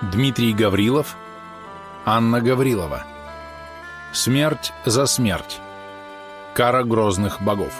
Дмитрий Гаврилов, Анна Гаврилова. Смерть за смерть. Кара грозных богов.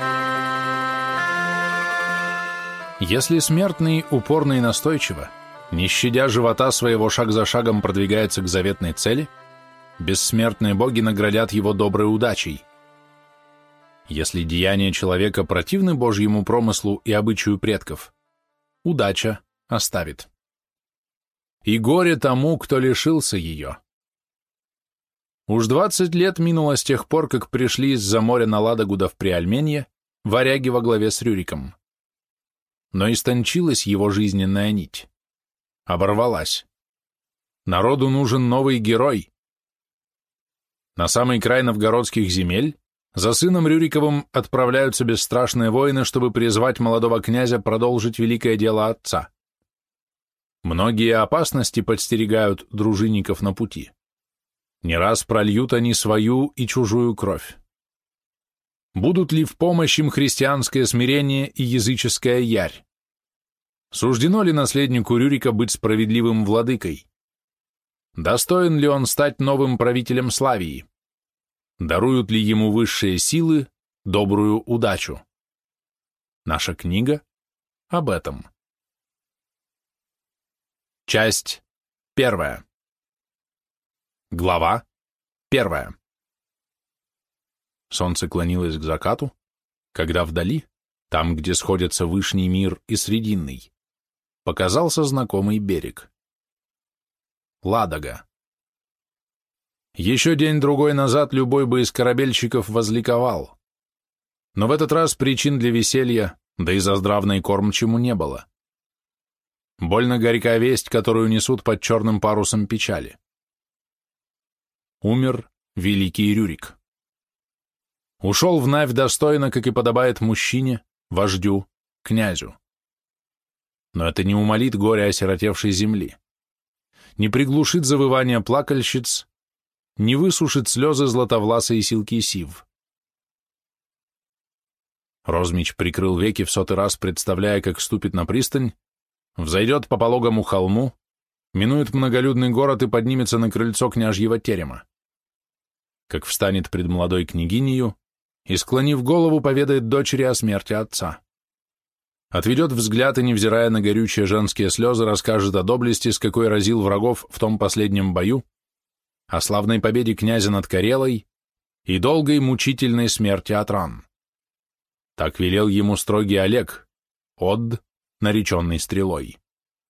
Если смертный упорно и настойчиво, не щадя живота своего, шаг за шагом продвигается к заветной цели, бессмертные боги наградят его доброй удачей. Если деяния человека противны Божьему промыслу и обычаю предков, удача оставит. И горе тому, кто лишился ее. Уж 20 лет минуло с тех пор, как пришли из-за моря на Ладогу да в Приальменье варяги во главе с Рюриком. Но истончилась его жизненная нить. Оборвалась. Народу нужен новый герой. На самый край новгородских земель за сыном Рюриковым отправляются бесстрашные воины, чтобы призвать молодого князя продолжить великое дело отца. Многие опасности подстерегают дружинников на пути. Не раз прольют они свою и чужую кровь. Будут ли в помощь им христианское смирение и языческая ярь? Суждено ли наследнику Рюрика быть справедливым владыкой? Достоин ли он стать новым правителем Славии? Даруют ли ему высшие силы добрую удачу? Наша книга об этом. Часть 1. Глава 1. Солнце клонилось к закату, когда вдали, там, где сходятся Вышний мир и Срединный, показался знакомый берег. Ладога. Еще день-другой назад любой бы из корабельщиков возликовал. Но в этот раз причин для веселья, да и за здравный кормчему не было. Больно горька весть, которую несут под черным парусом печали. Умер великий Рюрик. Ушел в Навь достойно, как и подобает мужчине, вождю, князю. Но это не умолит горе осиротевшей земли, не приглушит завывания плакальщиц, не высушит слезы златовласой силки сив. Розмич прикрыл веки в 100-й раз, представляя, как ступит на пристань, взойдет по пологому холму, минует многолюдный город и поднимется на крыльцо княжьего терема. Как встанет пред молодой княгинею и, склонив голову, поведает дочери о смерти отца. Отведет взгляд и, невзирая на горючие женские слезы, расскажет о доблести, с какой разил врагов в том последнем бою, о славной победе князя над Карелой и долгой мучительной смерти от ран. Так велел ему строгий Олег, Од, нареченный стрелой.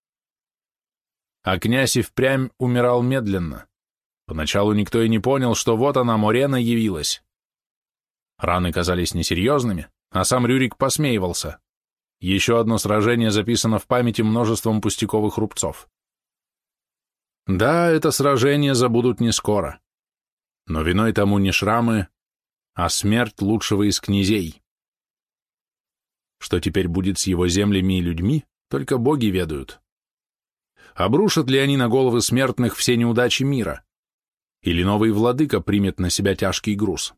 А князь и впрямь умирал медленно. Поначалу никто и не понял, что вот она, Морена, явилась. Раны казались несерьезными, а сам Рюрик посмеивался. Еще одно сражение записано в памяти множеством пустяковых рубцов. Да, это сражение забудут не скоро. Но виной тому не шрамы, а смерть лучшего из князей. Что теперь будет с его землями и людьми, только боги ведают. Обрушат ли они на головы смертных все неудачи мира? Или новый владыка примет на себя тяжкий груз?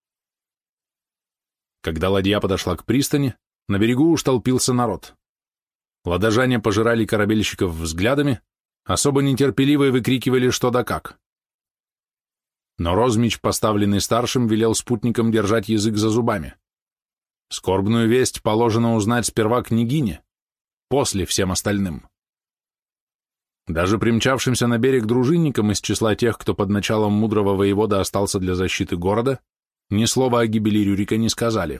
Когда ладья подошла к пристани, на берегу уж толпился народ. Ладожане пожирали корабельщиков взглядами, особо нетерпеливо выкрикивали что да как. Но Розмич, поставленный старшим, велел спутникам держать язык за зубами. Скорбную весть положено узнать сперва княгине, после всем остальным. Даже примчавшимся на берег дружинникам из числа тех, кто под началом мудрого воевода остался для защиты города, ни слова о гибели Рюрика не сказали.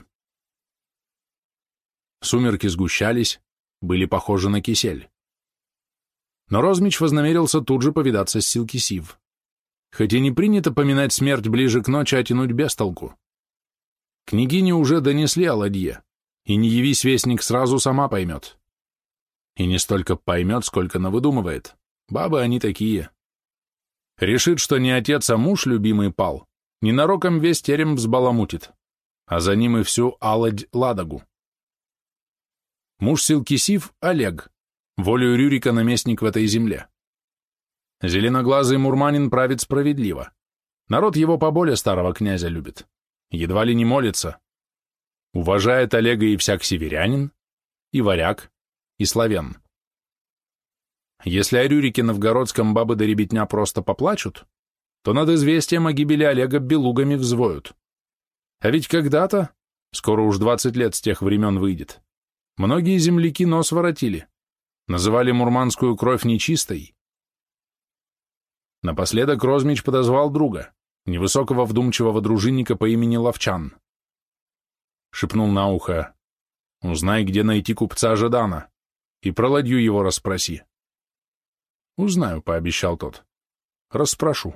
Сумерки сгущались, были похожи на кисель. Но Розмич вознамерился тут же повидаться с Силкисив. Хоть и не принято поминать смерть ближе к ночи, а тянуть без толку. Княгине уже донесли о ладье, и не явись вестник сразу, сама поймет. И не столько поймет, сколько навыдумывает. Бабы они такие. Решит, что не отец, а муж любимый пал, ненароком весь терем взбаламутит, а за ним и всю Аладь-Ладогу. Муж Силкисив — Олег, волею Рюрика наместник в этой земле. Зеленоглазый мурманин правит справедливо. Народ его поболее старого князя любит. Едва ли не молится. Уважает Олега и всяк северянин, и варяг, и славян. Если о Рюрике Новгородском бабы да ребятня просто поплачут, то над известием о гибели Олега белугами взвоют. А ведь когда-то, скоро уж 20 лет с тех времен выйдет, многие земляки нос воротили, называли мурманскую кровь нечистой. Напоследок Розмич подозвал друга, невысокого вдумчивого дружинника по имени Ловчан. Шепнул на ухо: «Узнай, где найти купца Жадана, и про ладью его расспроси». «Узнаю», — пообещал тот. «Расспрошу».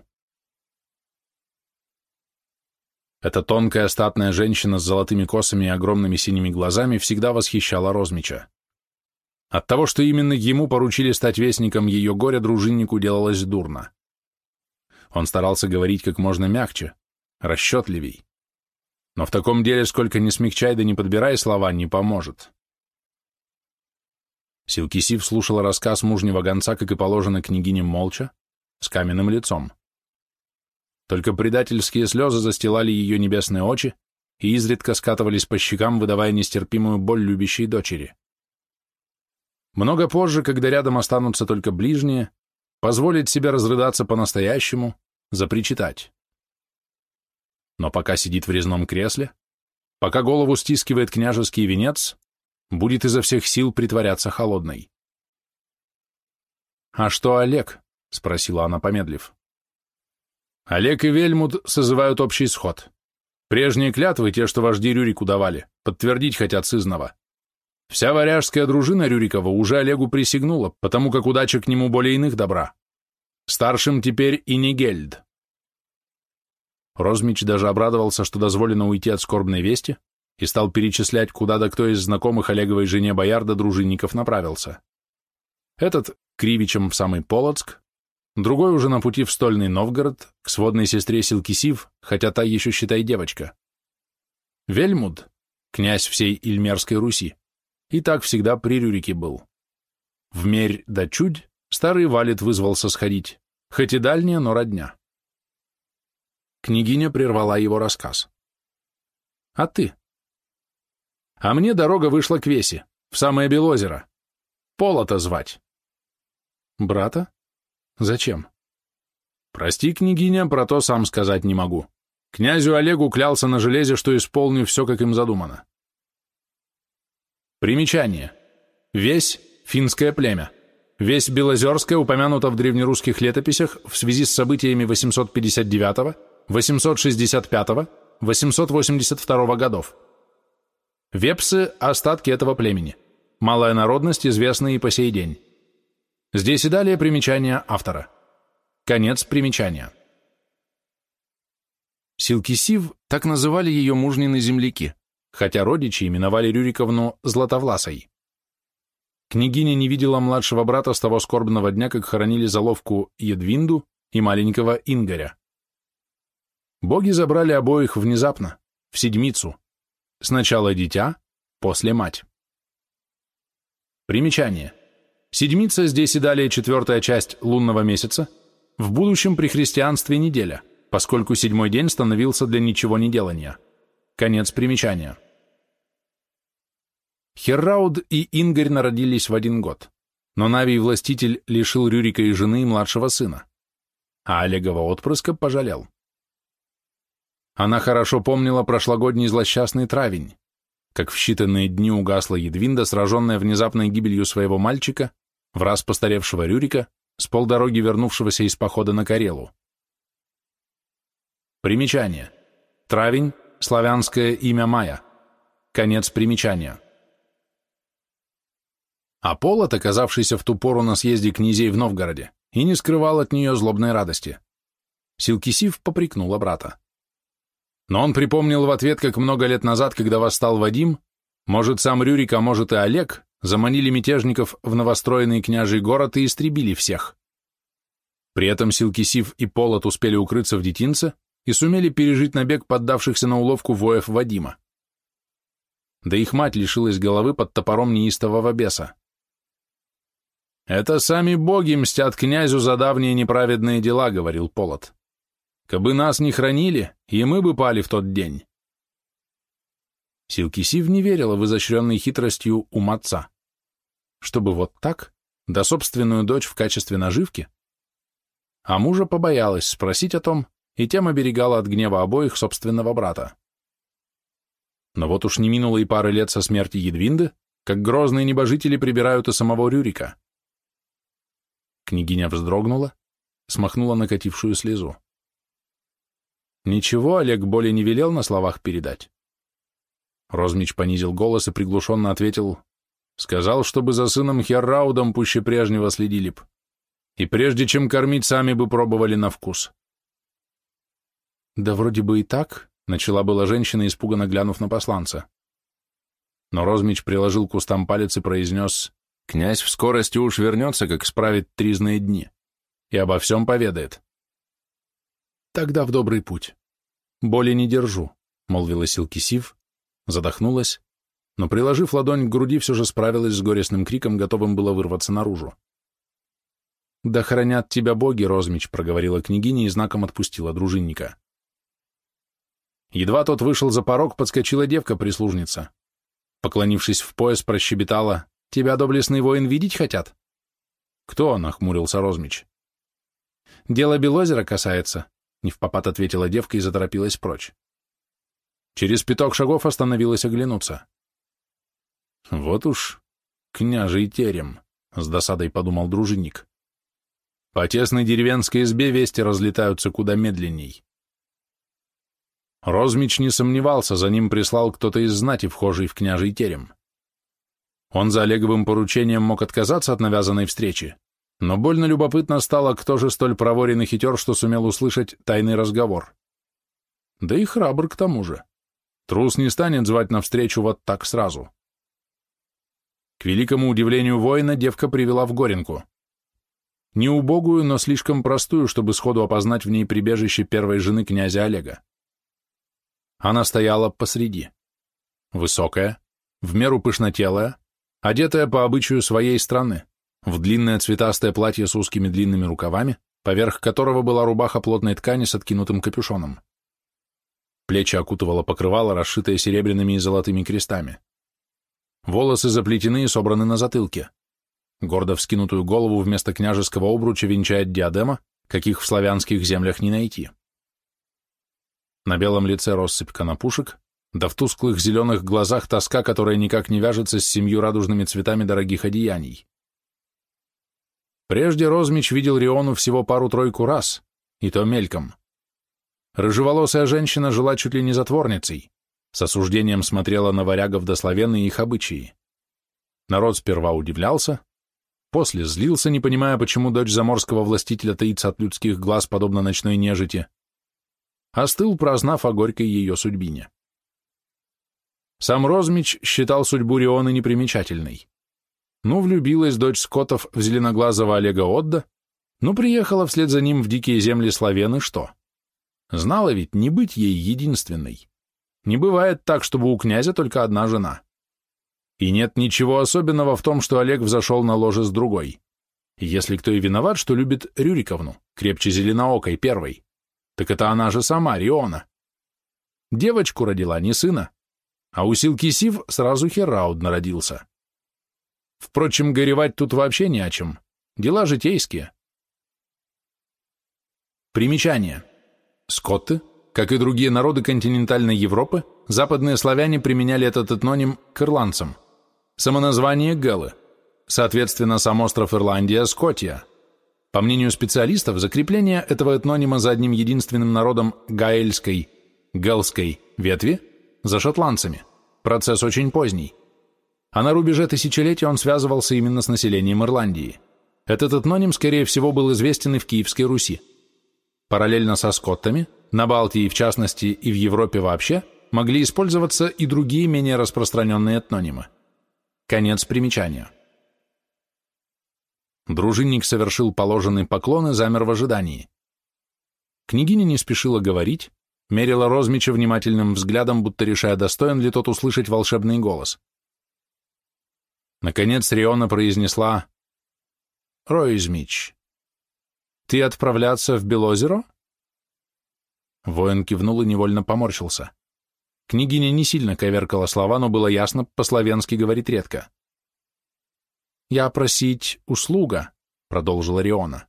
Эта тонкая статная женщина с золотыми косами и огромными синими глазами всегда восхищала Розмича. От того, что именно ему поручили стать вестником ее горя, дружиннику делалось дурно. Он старался говорить как можно мягче, расчетливей. Но в таком деле, сколько ни смягчай да не подбирай слова, не поможет. Силкисив слушала рассказ мужнего гонца, как и положено княгине, молча, с каменным лицом. Только предательские слезы застилали ее небесные очи и изредка скатывались по щекам, выдавая нестерпимую боль любящей дочери. Много позже, когда рядом останутся только ближние, позволит себе разрыдаться по-настоящему, запричитать. Но пока сидит в резном кресле, пока голову стискивает княжеский венец, будет изо всех сил притворяться холодной. «А что Олег?» — спросила она, помедлив. «Олег и Вельмуд созывают общий сход. Прежние клятвы, те, что вожди Рюрику давали, подтвердить хотят сызнова. Вся варяжская дружина Рюрикова уже Олегу присягнула, потому как удача к нему более иных добра. Старшим теперь и Нигельд». Розмич даже обрадовался, что дозволено уйти от скорбной вести, и стал перечислять, куда да кто из знакомых Олеговой жене боярда дружинников направился. Этот — Кривичем в самый Полоцк, другой уже на пути в Стольный Новгород, к сводной сестре Силкисив, хотя та еще, считай, девочка. Вельмуд, князь всей Ильмерской Руси, и так всегда при Рюрике был. В Мерь да Чудь старый Валет вызвался сходить, хоть и дальняя, но родня. Княгиня прервала его рассказ. «А ты?» «А мне дорога вышла к Весе, в самое Белозеро. Полота звать». «Брата? Зачем?» «Прости, княгиня, про то сам сказать не могу. Князю Олегу клялся на железе, что исполню все, как им задумано». Примечание. Весь — финское племя. Весь Белозерская упомянута в древнерусских летописях в связи с событиями 859, 865, 882 годов. Вепсы – остатки этого племени. Малая народность, известная и по сей день. Здесь и далее примечание автора. Конец примечания. Силкисив – так называли ее мужнины земляки, хотя родичи именовали Рюриковну Златовласой. Княгиня не видела младшего брата с того скорбного дня, как хоронили заловку Едвинду и маленького Ингоря. Боги забрали обоих внезапно, в седмицу. Сначала дитя, после мать. Примечание. Седмица здесь и далее 4-я часть лунного месяца, в будущем при христианстве неделя, поскольку 7-й день становился для ничего не делания. Конец примечания. Херрауд и Ингорь народились в один год, но Навий-властитель лишил Рюрика и жены и младшего сына, а Олегова отпрыска пожалел. Она хорошо помнила прошлогодний злосчастный травень, как в считанные дни угасла Едвинда, сраженная внезапной гибелью своего мальчика, враз постаревшего Рюрика, с полдороги вернувшегося из похода на Карелу. Примечание. Травень – славянское имя Мая. Конец примечания. А Полот, оказавшийся в ту пору на съезде князей в Новгороде, и не скрывал от нее злобной радости. Силкисив попрекнула брата. Но он припомнил в ответ, как много лет назад, когда восстал Вадим, может, сам Рюрик, а может и Олег, заманили мятежников в новостроенный княжий город и истребили всех. При этом Силкисив и Полот успели укрыться в детинце и сумели пережить набег поддавшихся на уловку воев Вадима. Да их мать лишилась головы под топором неистового беса. «Это сами боги мстят князю за давние неправедные дела», — говорил Полот. «Кабы нас не хранили, и мы бы пали в тот день». Силкисив не верила в изощренной хитростью ум отца. Чтобы вот так, да собственную дочь в качестве наживки, а мужа побоялась спросить о том, и тем оберегала от гнева обоих собственного брата. Но вот уж не минуло и пары лет со смерти Едвинды, как грозные небожители прибирают и самого Рюрика. Княгиня вздрогнула, смахнула накатившую слезу. Ничего Олег более не велел на словах передать. Розмич понизил голос и приглушенно ответил: сказал, чтобы за сыном Херраудом пуще прежнего следили б, и прежде чем кормить, сами бы пробовали на вкус. Да вроде бы и так, начала была женщина, испуганно глянув на посланца. Но Розмич приложил к устам палец и произнес: князь в скорости уж вернется, как справит тризные дни, и обо всем поведает. Тогда в добрый путь. Боли не держу, молвила Силкисив, задохнулась, но, приложив ладонь к груди, все же справилась с горестным криком, готовым было вырваться наружу. «Да хранят тебя боги, Розмич», — проговорила княгиня и знаком отпустила дружинника. Едва тот вышел за порог, подскочила девка-прислужница. Поклонившись в пояс, прощебетала: «Тебя, доблестный воин, видеть хотят?» «Кто?» — нахмурился Розмич. «Дело Белозера касается», — невпопад ответила девка и заторопилась прочь. Через 5 шагов остановилась оглянуться. «Вот уж княжий терем», — с досадой подумал дружинник. «По тесной деревенской избе вести разлетаются куда медленней». Розмич не сомневался, за ним прислал кто-то из знати, вхожий в княжий терем. Он за Олеговым поручением мог отказаться от навязанной встречи, но больно любопытно стало, кто же столь проворен и хитер, что сумел услышать тайный разговор. Да и храбр к тому же. Трус не станет звать навстречу вот так сразу. К великому удивлению воина девка привела в горенку. Не убогую, но слишком простую, чтобы сходу опознать в ней прибежище первой жены князя Олега. Она стояла посреди. Высокая, в меру пышнотелая, одетая по обычаю своей страны, в длинное цветастое платье с узкими длинными рукавами, поверх которого была рубаха плотной ткани с откинутым капюшоном. Плечи окутывало покрывало, расшитое серебряными и золотыми крестами. Волосы заплетены и собраны на затылке. Гордо вскинутую голову вместо княжеского обруча венчает диадема, каких в славянских землях не найти. На белом лице россыпь конопушек, да в тусклых зеленых глазах тоска, которая никак не вяжется с 7 радужными цветами дорогих одеяний. Прежде Розмич видел Риону всего пару-тройку раз, и то мельком. Рыжеволосая женщина жила чуть ли не затворницей, с осуждением смотрела на варягов да славян и их обычаи. Народ сперва удивлялся, после злился, не понимая, почему дочь заморского властителя таится от людских глаз, подобно ночной нежити, остыл, прознав о горькой ее судьбине. Сам Розмич считал судьбу Рионы непримечательной. Ну, влюбилась дочь скотов в зеленоглазого Олега Отда, ну, приехала вслед за ним в дикие земли славян, и что? Знала ведь не быть ей единственной. Не бывает так, чтобы у князя только одна жена. И нет ничего особенного в том, что Олег взошел на ложе с другой. И если кто и виноват, что любит Рюриковну, крепче зеленоокой первой, так это она же сама, Риона. Девочку родила, не сына. А у Силкисив сразу Херрауд народился. Впрочем, горевать тут вообще не о чем. Дела житейские. Примечание. Скотты, как и другие народы континентальной Европы, западные славяне применяли этот этноним к ирландцам. Самоназвание Гэлы. Соответственно, сам остров Ирландия – Скотия. По мнению специалистов, закрепление этого этнонима за одним единственным народом гаэльской, гэлской ветви за шотландцами. Процесс очень поздний. А на рубеже тысячелетия он связывался именно с населением Ирландии. Этот этноним, скорее всего, был известен и в Киевской Руси. Параллельно со скоттами, на Балтии в частности и в Европе вообще, могли использоваться и другие менее распространенные этнонимы. Конец примечания. Дружинник совершил положенный поклон и замер в ожидании. Княгиня не спешила говорить, мерила Розмича внимательным взглядом, будто решая, достоин ли тот услышать волшебный голос. Наконец Риона произнесла: «Розмич, ты отправляться в Белозеро?» Воин кивнул и невольно поморщился. Княгиня не сильно коверкала слова, но было ясно, по-славянски говорит редко. я просить услуга, продолжила Риона.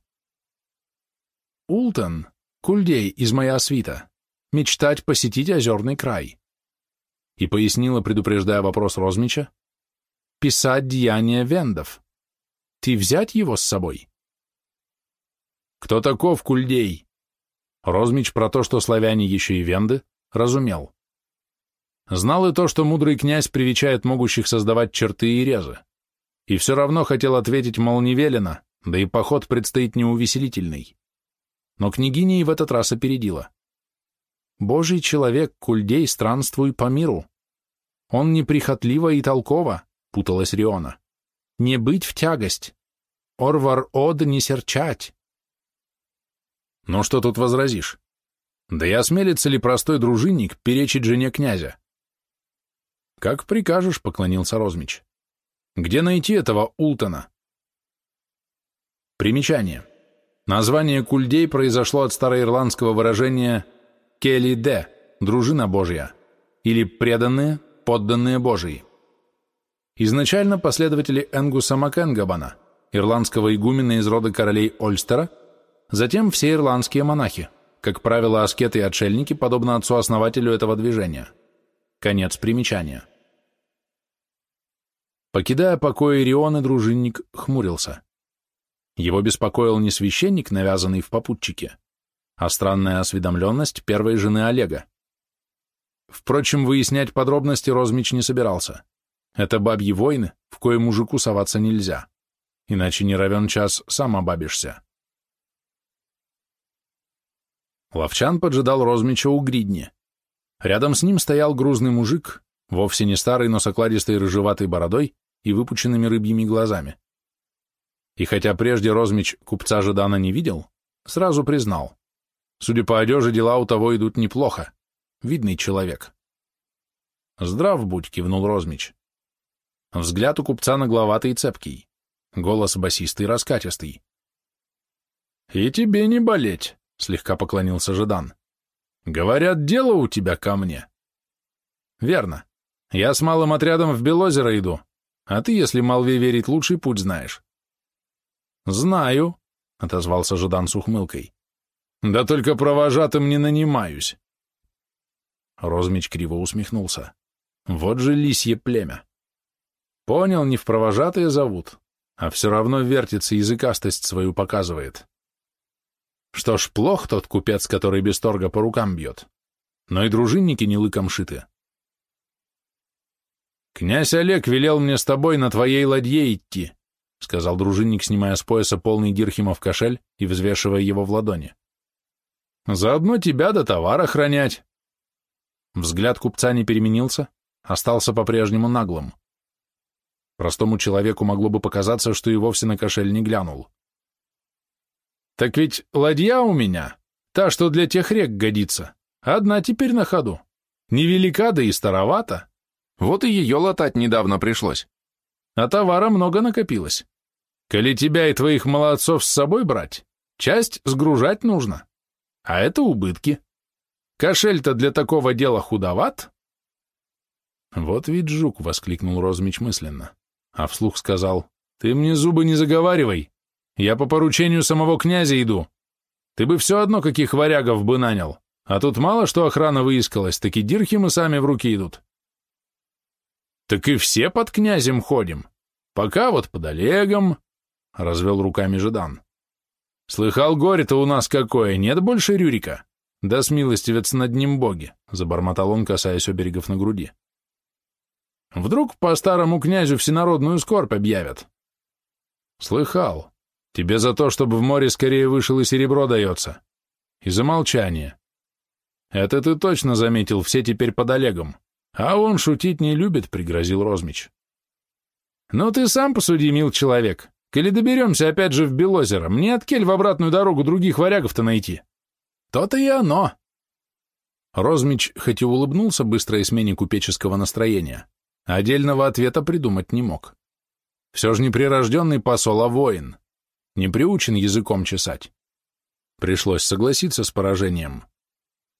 Ултон, кульдей из моя свита, мечтать посетить озерный край. И пояснила, предупреждая вопрос Розмича, писать деяния вендов. Ты взять его с собой? Кто таков кульдей? Розмич про то, что славяне еще и венды, разумел. Знал и то, что мудрый князь привечает могущих создавать черты и резы. И все равно хотел ответить, мол, не велено, да и поход предстоит неувеселительный. Но княгиня и в этот раз опередила. Божий человек, кульдей, странствуй по миру. Он неприхотливо и толково, путалась Риона. Не быть в тягость. Орвар од не серчать. Ну что тут возразишь? Да и осмелится ли простой дружинник перечить жене князя? Как прикажешь, поклонился Розмич. Где найти этого Ултона? Примечание. Название кульдей произошло от староирландского выражения «келли-де» – «дружина Божья» или «преданные, подданные Божьи». Изначально последователи Энгуса Макенгабана, ирландского игумена из рода королей Ольстера, затем все ирландские монахи, как правило, аскеты и отшельники, подобно отцу-основателю этого движения. Конец примечания. Покидая покои Рионы, дружинник хмурился. Его беспокоил не священник, навязанный в попутчике, а странная осведомленность первой жены Олега. Впрочем, выяснять подробности Розмич не собирался. Это бабьи войны, в кое мужику соваться нельзя, иначе не равен час сам обабишься. Ловчан поджидал Розмича у гридни. Рядом с ним стоял грузный мужик, вовсе не старый, но с окладистой рыжеватой бородой и выпученными рыбьими глазами. И хотя прежде Розмич купца Ждана не видел, сразу признал. Судя по одежде, дела у того идут неплохо. Видный человек. «Здрав будь», — кивнул Розмич. Взгляд у купца нагловатый и цепкий. Голос басистый, раскатистый. «И тебе не болеть», — слегка поклонился Ждан. «Говорят, дело у тебя ко мне». «Верно. Я с малым отрядом в Белозеро иду, а ты, если молве верить, лучший путь знаешь». «Знаю», — отозвался Ждан с ухмылкой. «Да только провожатым не нанимаюсь». Розмич криво усмехнулся. «Вот же лисье племя. Понял, не в провожатые зовут, а все равно вертится, языкастость свою показывает. Что ж, плох тот купец, который без торга по рукам бьет, но и дружинники не лыком шиты. «Князь Олег велел мне с тобой на твоей ладье идти», — сказал дружинник, снимая с пояса полный дирхемов кошель и взвешивая его в ладони. «Заодно тебя до товара охранять». Взгляд купца не переменился, остался по-прежнему наглым. Простому человеку могло бы показаться, что и вовсе на кошель не глянул. «Так ведь ладья у меня, та, что для тех рек годится, одна теперь на ходу. Невелика, да и старовата. Вот и ее латать недавно пришлось. А товара много накопилось. Коли тебя и твоих молодцов с собой брать, часть сгружать нужно. А это убытки. Кошель-то для такого дела худоват». «Вот ведь жук», — воскликнул Розмич мысленно, а вслух сказал: «Ты мне зубы не заговаривай. Я по поручению самого князя иду. Ты бы все одно каких варягов бы нанял, а тут мало что охрана выискалась, так и дирхемы сами в руки идут». «Так и все под князем ходим. Пока вот под Олегом», — развел руками Ждан. «Слыхал, горе-то у нас какое, нет больше Рюрика? Да смилостивец над ним боги», — забормотал он, касаясь оберегов на груди. «Вдруг по старому князю всенародную скорбь объявят?» «Слыхал. Тебе за то, чтобы в море скорее вышел и серебро дается. И за молчание. Это ты точно заметил, все теперь под Олегом. А он шутить не любит», — пригрозил Розмич. «Ну ты сам посуди, мил человек. Коли доберемся опять же в Белозеро, мне откель в обратную дорогу других варягов-то найти. То-то и оно». Розмич хоть и улыбнулся быстрой смене купеческого настроения, отдельного ответа придумать не мог. Все же не прирожденный посол, а воин. Не приучен языком чесать. Пришлось согласиться с поражением.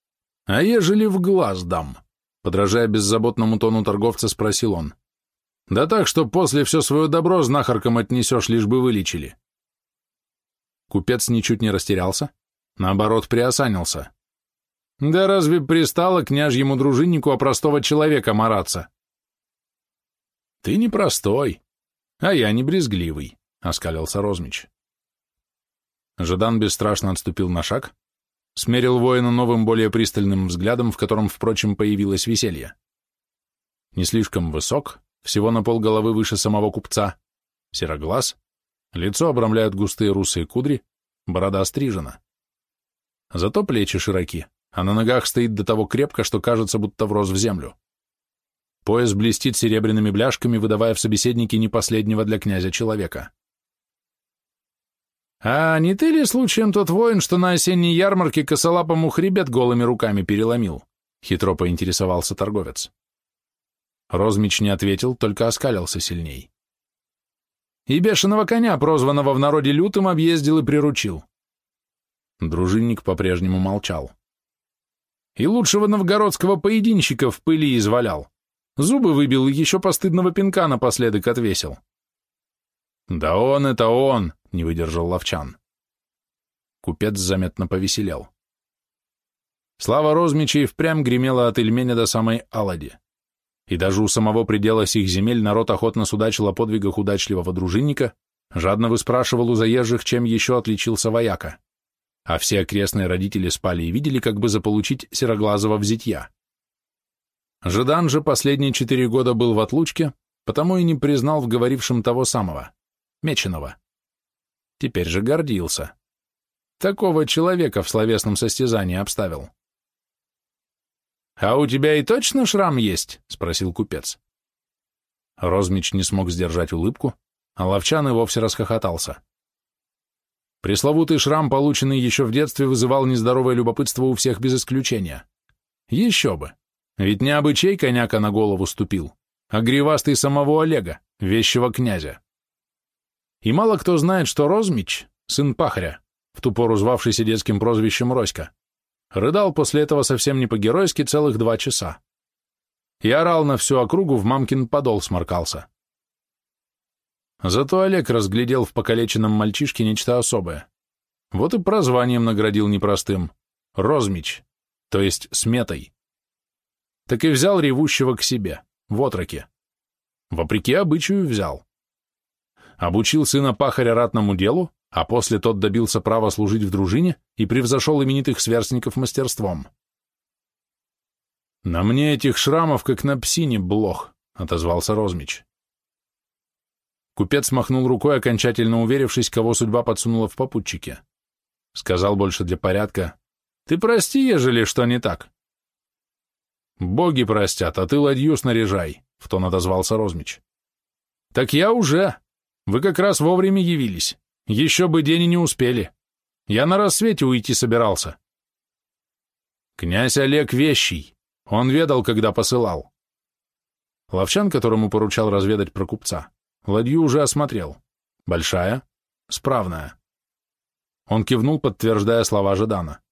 «А ежели в глаз дам?» Подражая беззаботному тону торговца, спросил он. Да так, что после все свое добро знахаркам отнесешь, лишь бы вылечили. Купец ничуть не растерялся, наоборот, приосанился. Да разве пристало княжьему дружиннику о простого человека мараться? Ты не простой, а я не брезгливый, оскалился Розмич. Жадан бесстрашно отступил на шаг, смерил воина новым, более пристальным взглядом, в котором, впрочем, появилось веселье. Не слишком высок, всего на полголовы выше самого купца, сероглаз, лицо обрамляют густые русые кудри, борода стрижена. Зато плечи широки, а на ногах стоит до того крепко, что кажется, будто врос в землю. Пояс блестит серебряными бляшками, выдавая в собеседнике не последнего для князя человека. «А не ты ли случаем тот воин, что на осенней ярмарке косолапому хребет голыми руками переломил?» — хитро поинтересовался торговец. Розмич не ответил, только оскалился сильней. «И бешеного коня, прозванного в народе Лютым, объездил и приручил». Дружинник по-прежнему молчал. «И лучшего новгородского поединщика в пыли извалял. Зубы выбил и еще постыдного пинка напоследок отвесил». «Да он это он!» — не выдержал Ловчан. Купец заметно повеселел. Слава Розмича и впрямь гремела от Ильменя до самой Алади. И даже у самого предела сих земель народ охотно судачил о подвигах удачливого дружинника, жадно выспрашивал у заезжих, чем еще отличился вояка. А все окрестные родители спали и видели, как бы заполучить сероглазого взятья. Жадан же последние 4 года был в отлучке, потому и не признал в говорившем того самого, Меченого. Теперь же гордился. Такого человека в словесном состязании обставил. «А у тебя и точно шрам есть?» — спросил купец. Розмич не смог сдержать улыбку, а Ловчан и вовсе расхохотался. Пресловутый шрам, полученный еще в детстве, вызывал нездоровое любопытство у всех без исключения. Еще бы, ведь не обычай коняка на голову ступил, а гривастый самого Олега, вещего князя. И мало кто знает, что Розмич, сын пахаря, в ту пору звавшийся детским прозвищем Роська, рыдал после этого совсем не по-геройски целых 2 часа. И орал на всю округу, в мамкин подол сморкался. Зато Олег разглядел в покалеченном мальчишке нечто особое. Вот и прозванием наградил непростым — Розмич, то есть сметой. Так и взял ревущего к себе, в отроки. Вопреки обычаю взял. Обучил сына пахаря ратному делу, а после тот добился права служить в дружине и превзошел именитых сверстников мастерством. «На мне этих шрамов, как на псине, блох», — отозвался Розмич. Купец махнул рукой, окончательно уверившись, кого судьба подсунула в попутчике. Сказал больше для порядка: «Ты прости, ежели что не так». «Боги простят, а ты ладью снаряжай», — в тон отозвался Розмич. «Так я уже. Вы как раз вовремя явились. Еще бы день и не успели. Я на рассвете уйти собирался». «Князь Олег вещий. Он ведал, когда посылал». Ловчан, которому поручал разведать про купца, ладью уже осмотрел. Большая, справная. Он кивнул, подтверждая слова Жадана.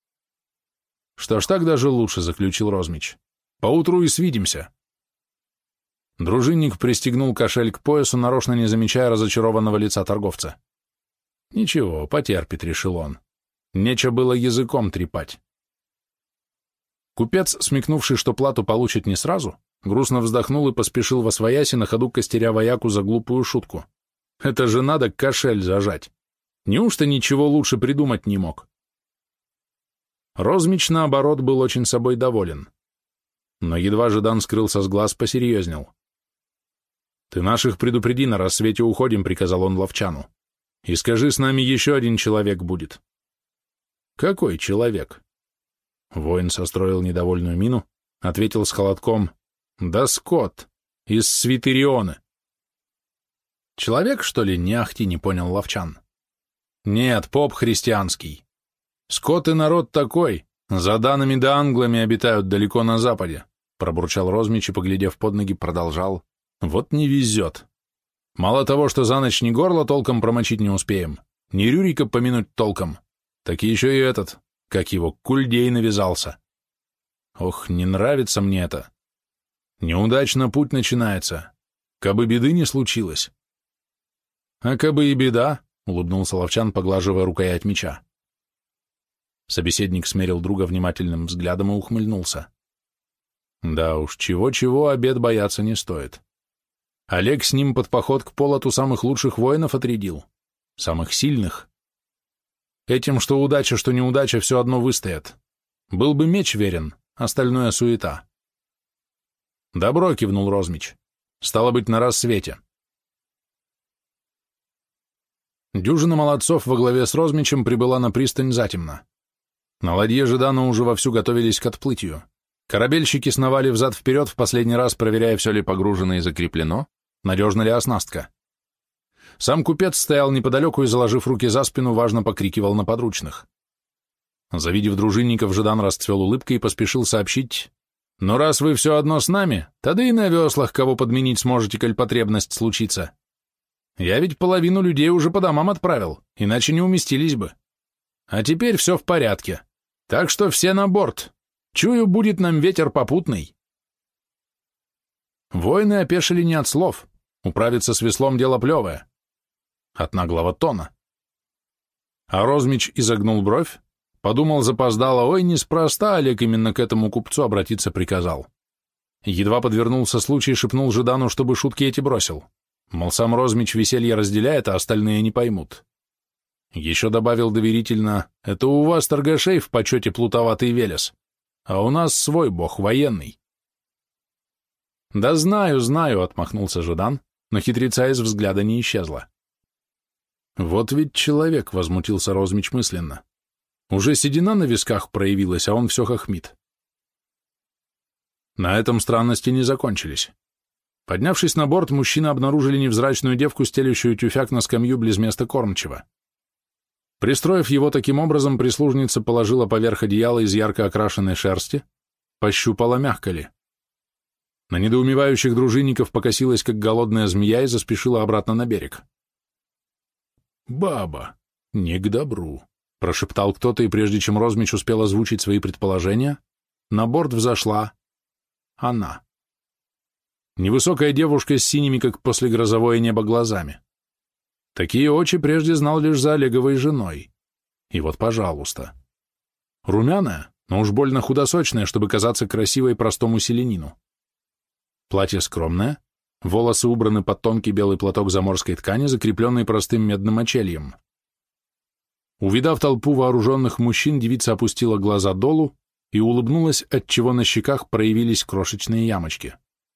«Что ж, так даже лучше», — заключил Розмич. «Поутру и свидимся». Дружинник пристегнул кошель к поясу, нарочно не замечая разочарованного лица торговца. «Ничего, потерпит», — решил он. Нечего было языком трепать. Купец, смекнувший, что плату получит не сразу, грустно вздохнул и поспешил восвояси, на ходу костеря вояку за глупую шутку. Это же надо кошель зажать. Неужто ничего лучше придумать не мог? Розмич, наоборот, был очень собой доволен. Но едва Жадан скрылся с глаз, посерьезнел. «Ты наших предупреди, на рассвете уходим», — приказал он Ловчану. «И скажи, с нами еще один человек будет». «Какой человек?» Воин состроил недовольную мину, ответил с холодком: «Да скот, из свиты Рионы». «Человек, что ли, не ахти», — не понял Ловчан. «Нет, поп христианский. Скот и народ такой, за данными да англами обитают далеко на западе», — пробурчал Розмич и, поглядев под ноги, продолжал: «Вот не везет. Мало того, что за ночь ни горло толком промочить не успеем, ни Рюрика помянуть толком, так еще и этот, как его, Кульдей навязался. Ох, не нравится мне это. Неудачно путь начинается. Кабы беды не случилось. А кабы и беда, улыбнулся Ловчан, поглаживая рукоять меча. Собеседник смерил друга внимательным взглядом и ухмыльнулся. Да уж, чего-чего, обед бояться не стоит. Олег с ним под поход к Полоту самых лучших воинов отрядил, самых сильных. Этим, что удача, что неудача, все одно выстоят. Был бы меч верен, остальное суета. Добро, кивнул Розмич. Стало быть, на рассвете. Дюжина молодцов во главе с Розмичем прибыла на пристань затемно. На ладье Жидана уже вовсю готовились к отплытию. Корабельщики сновали взад-вперед, в последний раз проверяя, все ли погружено и закреплено, надежна ли оснастка. Сам купец стоял неподалеку и, заложив руки за спину, важно покрикивал на подручных. Завидев дружинников, Жидан расцвел улыбкой и поспешил сообщить: «Ну, раз вы все одно с нами, тогда и на веслах кого подменить сможете, коль потребность случится. Я ведь половину людей уже по домам отправил, иначе не уместились бы. А теперь все в порядке, так что все на борт. Чую, будет нам ветер попутный». Воины опешили не от слов, управиться с веслом дело плевое. От наглого тона. А Розмич изогнул бровь, подумал запоздало: ой, неспроста Олег именно к этому купцу обратиться приказал. Едва подвернулся случай, шепнул Жидану, чтобы шутки эти бросил. Мол, сам Розмич веселье разделяет, а остальные не поймут. Еще добавил доверительно: это у вас, торгашей, в почете плутоватый Велес, а у нас свой бог военный. Да знаю, отмахнулся Жидан, но хитреца из взгляда не исчезла. Вот ведь человек, возмутился Розмич мысленно. Уже седина на висках проявилась, а он все хохмит. На этом странности не закончились. Поднявшись на борт, мужчины обнаружили невзрачную девку, стелющую тюфяк на скамью близ места кормчего. Пристроив его таким образом, прислужница положила поверх одеяла из ярко окрашенной шерсти, пощупала, мягко ли. На недоумевающих дружинников покосилась, как голодная змея, и заспешила обратно на берег. «Баба, не к добру», — прошептал кто-то, и прежде чем Розмич успел озвучить свои предположения, на борт взошла она. Невысокая девушка с синими, как послегрозовое небо, глазами. Такие очи прежде знал лишь за Олеговой женой. И вот, пожалуйста. Румяная, но уж больно худосочная, чтобы казаться красивой простому селянину. Платье скромное, волосы убраны под тонкий белый платок заморской ткани, закрепленный простым медным очельем. Увидав толпу вооруженных мужчин, девица опустила глаза долу и улыбнулась, отчего на щеках проявились крошечные ямочки.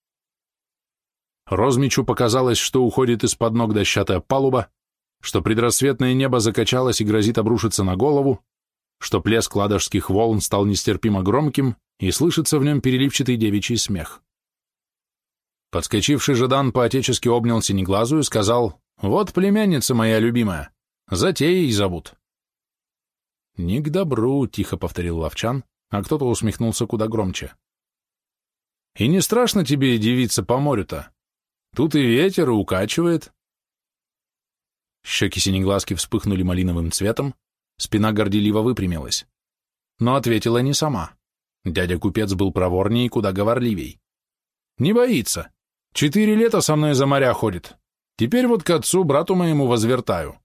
Розмичу показалось, что уходит из-под ног дощатая палуба, что предрассветное небо закачалось и грозит обрушиться на голову, что плеск ладожских волн стал нестерпимо громким, и слышится в нем переливчатый девичий смех. Подскочивший Жидан по-отечески обнял синеглазую и сказал: «Вот племянница моя любимая, затеей зовут». «Не к добру», — тихо повторил Ловчан, а кто-то усмехнулся куда громче. «И не страшно тебе, девица, по морю-то? Тут и ветер, и укачивает». Щеки синеглазки вспыхнули малиновым цветом, спина горделиво выпрямилась. Но ответила не сама. Дядя-купец был проворнее и куда говорливей. «Не боится. 4 лета со мной за моря ходит. Теперь вот к отцу, брату моему, возвертаю».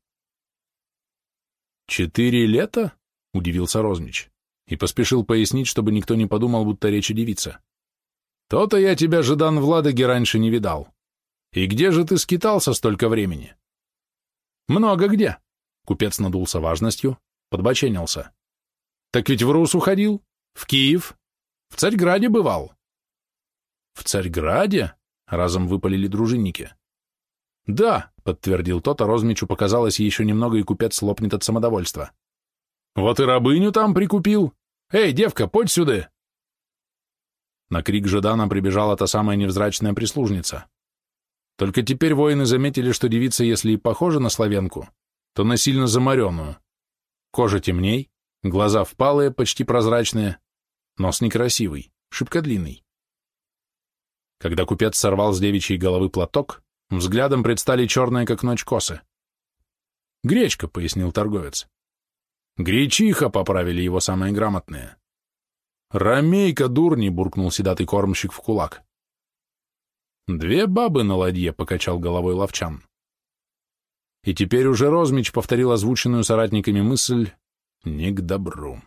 «4 лета?» — удивился Розмич и поспешил пояснить, чтобы никто не подумал, будто речь о девице. «То-то я тебя, Жидан, в Ладоге раньше не видал. И где же ты скитался столько времени?» «Много где», — купец надулся важностью, подбоченился. «Так ведь в Рус уходил, в Киев, в Царьграде бывал». «В Царьграде?» — разом выпалили дружинники. «Да», — подтвердил тот, а Розмичу показалось еще немного, и купец лопнет от самодовольства. «Вот и рабыню там прикупил. Эй, девка, подь сюда!» На крик Жидана прибежала та самая невзрачная прислужница. Только теперь воины заметили, что девица, если и похожа на славянку, то на сильно заморенную. Кожа темней, глаза впалые, почти прозрачные, нос некрасивый, шибко длинный. Когда купец сорвал с девичьей головы платок, взглядом предстали черные, как ночь, косы. «Гречка», — пояснил торговец. «Гречиха», — поправили его самые грамотные. «Ромейка, дурни», — буркнул седатый кормщик в кулак. 2 бабы на ладье, покачал головой Ловчан. И теперь уже Розмич повторил озвученную соратниками мысль «не к добру».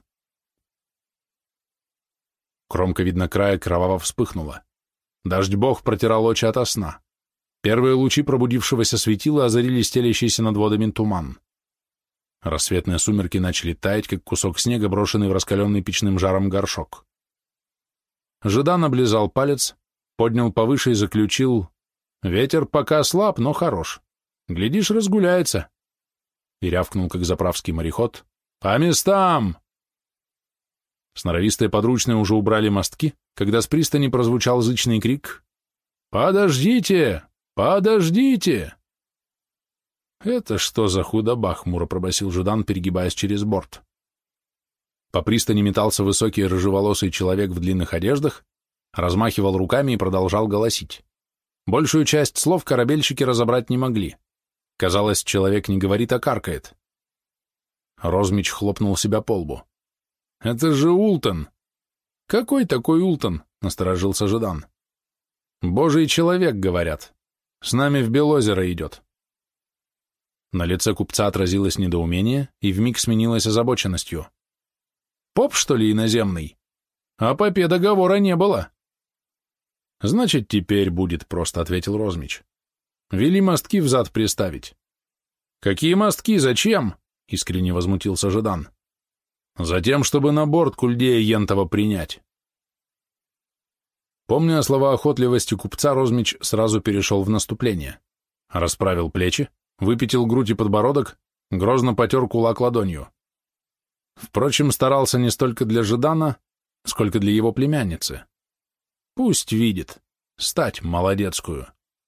Кромка, видно, края кроваво вспыхнула. Дождь-бог протирал очи ото сна. Первые лучи пробудившегося светила озарили стелящийся над водами туман. Рассветные сумерки начали таять, как кусок снега, брошенный в раскаленный печным жаром горшок. Ждан облизал палец, поднял повыше и заключил: «Ветер пока слаб, но хорош. Глядишь, разгуляется». И рявкнул, как заправский мореход: «По местам!» Сноровистые подручные уже убрали мостки, когда с пристани прозвучал зычный крик: «Подождите! Подождите!» «Это что за худоба?» — хмуро пробасил Ждан, перегибаясь через борт. По пристани метался высокий рыжеволосый человек в длинных одеждах, размахивал руками и продолжал голосить. Большую часть слов корабельщики разобрать не могли. Казалось, человек не говорит, а каркает. Розмич хлопнул себя по лбу. «Это же Ултон!» «Какой такой Ултон?» — насторожился Ждан. «Божий человек, говорят. С нами в Белозеро идет». На лице купца отразилось недоумение и вмиг сменилось озабоченностью. «Поп, что ли, иноземный? О попе договора не было». «Значит, теперь будет просто», — ответил Розмич. «Вели мостки взад приставить». «Какие мостки? Зачем?» — искренне возмутился Ждан. «Затем, чтобы на борт Кульдея Ентова принять». Помня слова охотливости купца, Розмич сразу перешел в наступление. Расправил плечи, выпятил грудь и подбородок, грозно потер кулак ладонью. Впрочем, старался не столько для Ждана, сколько для его племянницы. Пусть видит, стать молодецкую.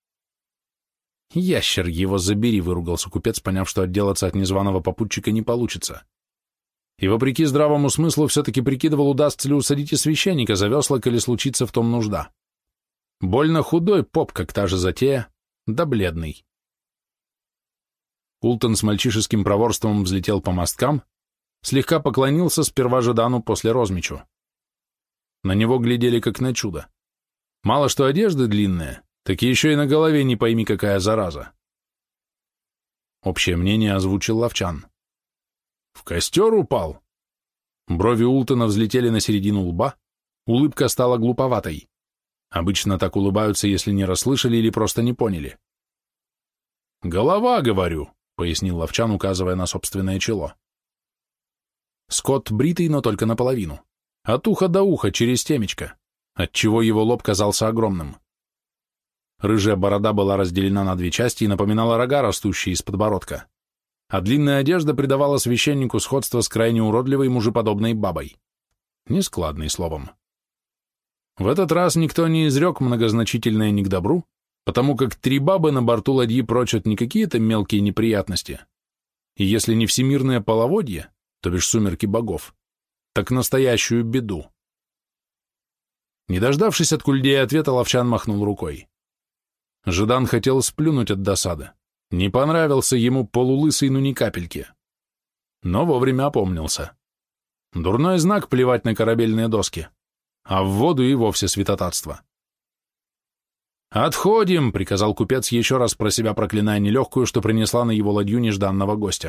«Ящер его забери», — выругался купец, поняв, что отделаться от незваного попутчика не получится. И, вопреки здравому смыслу, все-таки прикидывал, удастся ли усадить и священника за весла, коли случится в том нужда. Больно худой поп, как та же затея, да бледный. Ултон с мальчишеским проворством взлетел по мосткам, слегка поклонился сперва Ждану, после Розмичу. На него глядели как на чудо. Мало что одежды длинные, так еще и на голове не пойми какая зараза. Общее мнение озвучил Ловчан. «В костер упал?» Брови Ултона взлетели на середину лба, улыбка стала глуповатой. Обычно так улыбаются, если не расслышали или просто не поняли. «Голова, говорю», — пояснил Ловчан, указывая на собственное чело. Скотт бритый, но только наполовину. От уха до уха, через темечко, отчего его лоб казался огромным. Рыжая борода была разделена на 2 части и напоминала рога, растущие из подбородка, а длинная одежда придавала священнику сходство с крайне уродливой мужеподобной бабой. Нескладный, словом. В этот раз никто не изрек многозначительное не к добру, потому как 3 бабы на борту ладьи прочат не какие-то мелкие неприятности, и если не всемирное половодье, то бишь сумерки богов, так настоящую беду. Не дождавшись от Кульдея ответа, Ловчан махнул рукой. Ждан хотел сплюнуть от досады. Не понравился ему полулысый, ну ни капельки. Но вовремя опомнился. Дурной знак плевать на корабельные доски, а в воду и вовсе святотатство. «Отходим!» — приказал купец, еще раз про себя проклиная нелегкую, что принесла на его ладью нежданного гостя.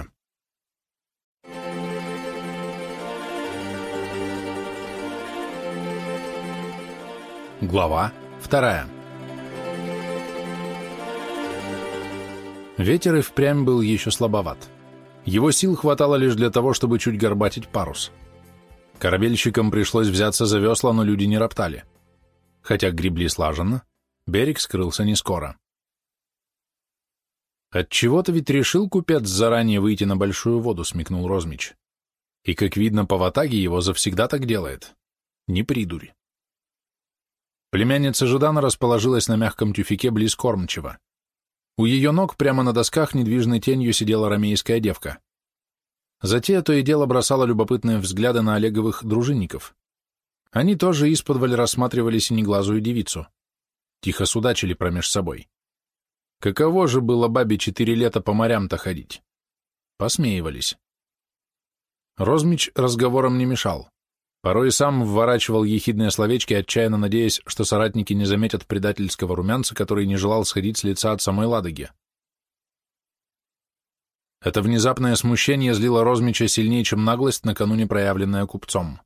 Глава 2. Ветер и впрямь был еще слабоват. Его сил хватало лишь для того, чтобы чуть горбатить парус. Корабельщикам пришлось взяться за весла, но люди не роптали. Хотя гребли слаженно, берег скрылся не скоро. «Отчего-то ведь решил купец заранее выйти на большую воду», — смекнул Розмич. «И, как видно, по ватаге его завсегда так делает. Не придурь». Племянница Ждана расположилась на мягком тюфяке близ кормчего. У ее ног прямо на досках недвижной тенью сидела ромейская девка. Затея то и дело бросала любопытные взгляды на Олеговых дружинников. Они тоже исподволь рассматривали синеглазую девицу. Тихо судачили промеж собой. Каково же было бабе 4 лета по морям-то ходить? Посмеивались. Розмич разговором не мешал. Порой сам вворачивал ехидные словечки, отчаянно надеясь, что соратники не заметят предательского румянца, который не желал сходить с лица от самой Ладоги. Это внезапное смущение злило Розмича сильнее, чем наглость, накануне проявленная купцом.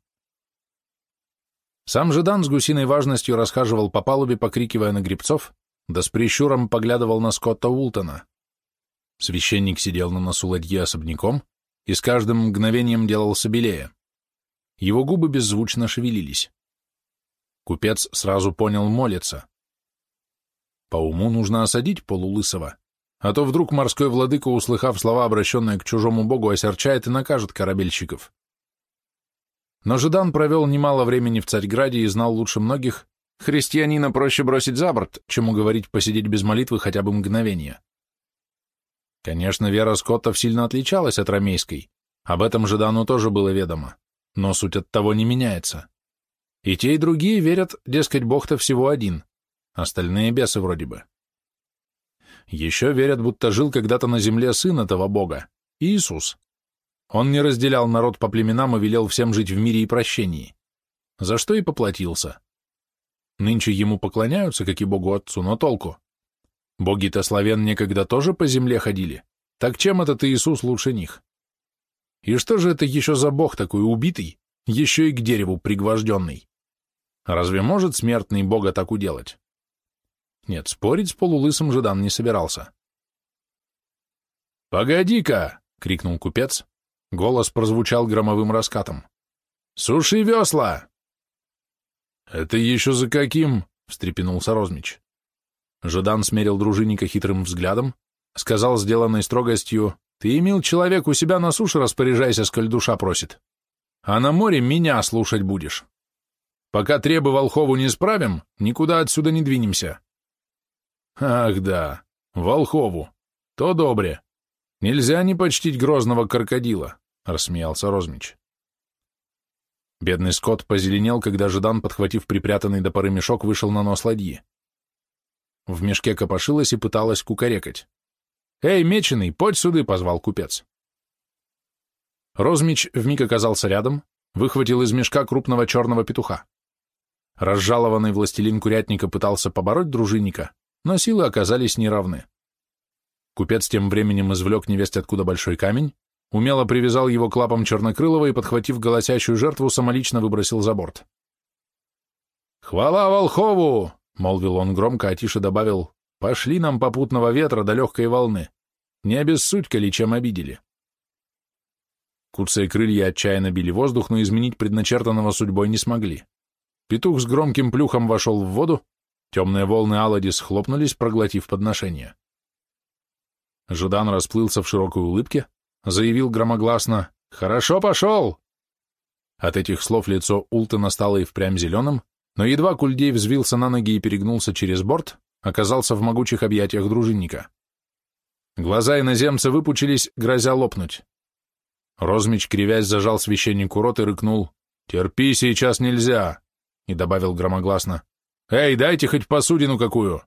Сам Ждан с гусиной важностью расхаживал по палубе, покрикивая на гребцов, да с прищуром поглядывал на Скотта Ултона. Священник сидел на носу ладьи особняком и с каждым мгновением делался белее. Его губы беззвучно шевелились. Купец сразу понял, молится. По уму нужно осадить полулысого, а то вдруг морской владыка, услыхав слова, обращенные к чужому богу, осерчает и накажет корабельщиков. Но Ждан провел немало времени в Царьграде и знал лучше многих, христианина проще бросить за борт, чем уговорить посидеть без молитвы хотя бы мгновение. Конечно, вера скоттов сильно отличалась от ромейской, об этом Ждану тоже было ведомо, но суть от того не меняется. И те, и другие верят, дескать, бог-то всего один, остальные бесы вроде бы. Еще верят, будто жил когда-то на земле сын этого бога, Иисус. Он не разделял народ по племенам и велел всем жить в мире и прощении, за что и поплатился. Нынче ему поклоняются, как и богу отцу, но толку? Боги-то славян некогда тоже по земле ходили, так чем этот Иисус лучше них? И что же это еще за бог такой убитый, еще и к дереву пригвожденный? Разве может смертный бога так уделать? Нет, спорить с полулысым Ждан не собирался. «Погоди-ка!» — крикнул купец. Голос прозвучал громовым раскатом. «Суши весла!» «Это еще за каким?» — встрепенулся Розмич. Ждан смерил дружинника хитрым взглядом, сказал сделанной строгостью: «Ты, мил человек, у себя на суше распоряжайся, сколь душа просит, а на море меня слушать будешь. Пока требы Волхову не справим, никуда отсюда не двинемся». «Ах да, Волхову, то добре. Нельзя не почтить грозного крокодила», — рассмеялся Розмич. Бедный скот позеленел, когда Ждан, подхватив припрятанный до поры мешок, вышел на нос ладьи. В мешке копошилась и пыталась кукарекать. «Эй, меченый, подь сюды!» — позвал купец. Розмич вмиг оказался рядом, выхватил из мешка крупного черного петуха. Разжалованный властелин курятника пытался побороть дружинника, но силы оказались неравны. Купец тем временем извлек невесть откуда большой камень, умело привязал его к лапам чернокрылого и, подхватив голосящую жертву, самолично выбросил за борт. «Хвала Волхову!» — молвил он громко, а тише добавил: «Пошли нам попутного ветра до легкой волны. Не обессудькали, чем обидели». Куцые крылья отчаянно били воздух, но изменить предначертанного судьбой не смогли. Петух с громким плюхом вошел в воду, темные волны Алади схлопнулись, проглотив подношение. Ждан расплылся в широкой улыбке, заявил громогласно: «Хорошо пошел!» От этих слов лицо Ултона стало и впрямь зеленым, но едва Кульдей взвился на ноги и перегнулся через борт, оказался в могучих объятиях дружинника. Глаза иноземца выпучились, грозя лопнуть. Розмич, кривясь, зажал священнику рот и рыкнул: «Терпи, сейчас нельзя!» и добавил громогласно: «Эй, дайте хоть посудину какую!»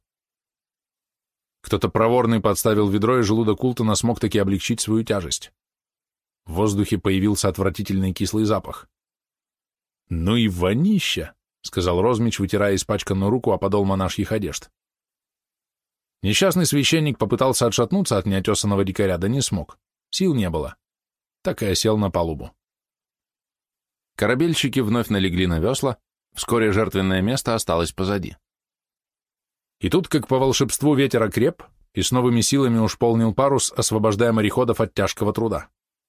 Кто-то проворный подставил ведро, и желудок Ултона смог таки облегчить свою тяжесть. В воздухе появился отвратительный кислый запах. «Ну и вонища!» — сказал Розмич, вытирая испачканную руку о подол монашьих одежд. Несчастный священник попытался отшатнуться от неотесанного дикаря, да не смог. Сил не было. Так и осел на палубу. Корабельщики вновь налегли на весла, вскоре жертвенное место осталось позади. И тут, как по волшебству, ветер окреп и с новыми силами ушполнил парус, освобождая мореходов от тяжкого труда.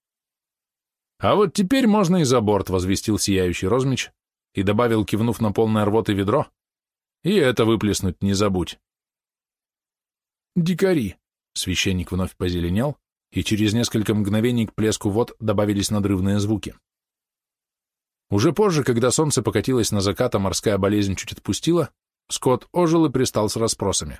«А вот теперь можно и за борт», — возвестил сияющий Розмич и добавил, кивнув на полное рвоты ведро: «И это выплеснуть не забудь». «Дикари!» — священник вновь позеленел, и через несколько мгновений к плеску вод добавились надрывные звуки. Уже позже, когда солнце покатилось на закат, а морская болезнь чуть отпустила, Скот ожил и пристал с расспросами.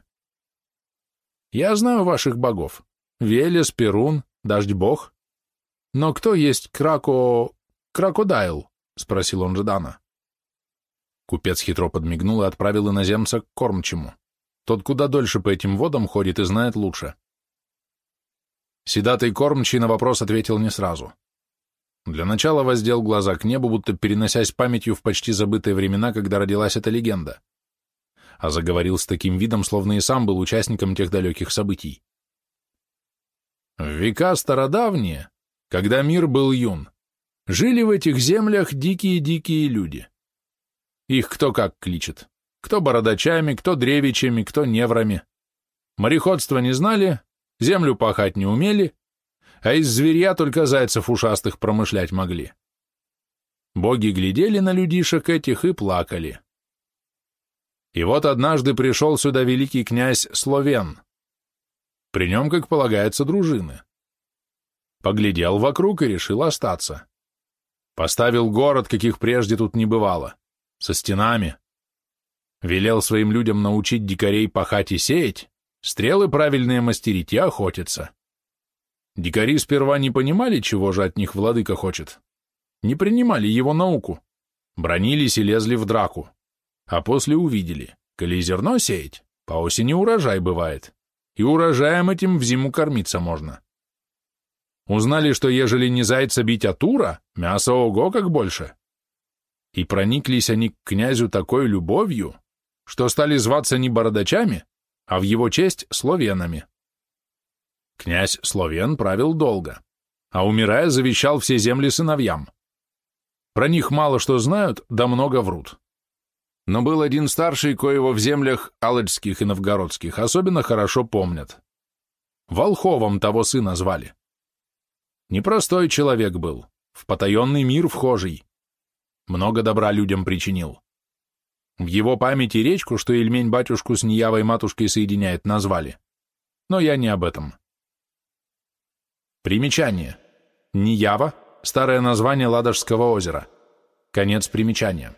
«Я знаю ваших богов. Велес, Перун, Дождь-бог. Но кто есть Крокодайл?» — спросил он Ждана. Купец хитро подмигнул и отправил иноземца к кормчему. Тот куда дольше по этим водам ходит и знает лучше. Седатый кормчий на вопрос ответил не сразу. Для начала воздел глаза к небу, будто переносясь памятью в почти забытые времена, когда родилась эта легенда, а заговорил с таким видом, словно и сам был участником тех далеких событий. В века стародавние, когда мир был юн, жили в этих землях дикие-дикие люди. Их кто как кличет. Кто бородачами, кто древичами, кто неврами. Мореходства не знали, землю пахать не умели, а из зверья только зайцев ушастых промышлять могли. Боги глядели на людишек этих и плакали. И вот однажды пришел сюда великий князь Словен. При нем, как полагается, дружины. Поглядел вокруг и решил остаться. Поставил город, каких прежде тут не бывало, со стенами. Велел своим людям научить дикарей пахать и сеять, стрелы правильные мастерить и охотиться. Дикари сперва не понимали, чего же от них владыка хочет. Не принимали его науку, бранились и лезли в драку. А после увидели, коли зерно сеять, по осени урожай бывает, и урожаем этим в зиму кормиться можно. Узнали, что ежели не зайца бить, а тура, мяса ого как больше. И прониклись они к князю такой любовью, что стали зваться не бородачами, а в его честь словенами. Князь Словен правил долго, а умирая завещал все земли сыновьям. Про них мало что знают, да много врут. Но был один старший, коего в землях алочских и новгородских особенно хорошо помнят. Волховом того сына звали. Непростой человек был, в потаенный мир вхожий. Много добра людям причинил. В его памяти речку, что Ильмень-батюшку с Неявой матушкой соединяет, назвали. Но я не об этом. Примечание. Неява – старое название Ладожского озера. Конец примечания.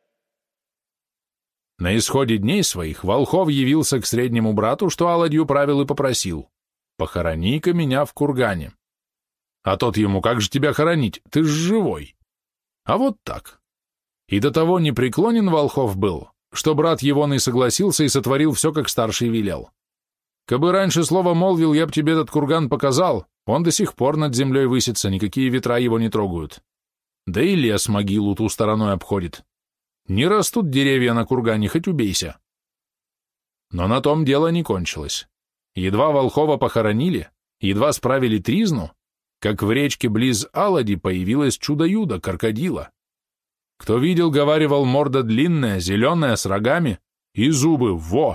На исходе дней своих Волхов явился к среднему брату, что оладью правил, и попросил: «Похорони-ка меня в кургане». А тот ему: «Как же тебя хоронить? Ты ж живой». А вот так. И до того непреклонен Волхов был, что брат егоный согласился и сотворил все, как старший велел. Кабы раньше слово молвил, я б тебе этот курган показал, он до сих пор над землей высится, никакие ветра его не трогают. Да и лес могилу ту стороной обходит. Не растут деревья на кургане, хоть убейся. Но на том дело не кончилось. Едва Волхова похоронили, едва справили тризну, как в речке близ Алади появилось чудо-юдо, крокодила. Кто видел, говаривал, морда длинная, зеленая, с рогами, и зубы, во!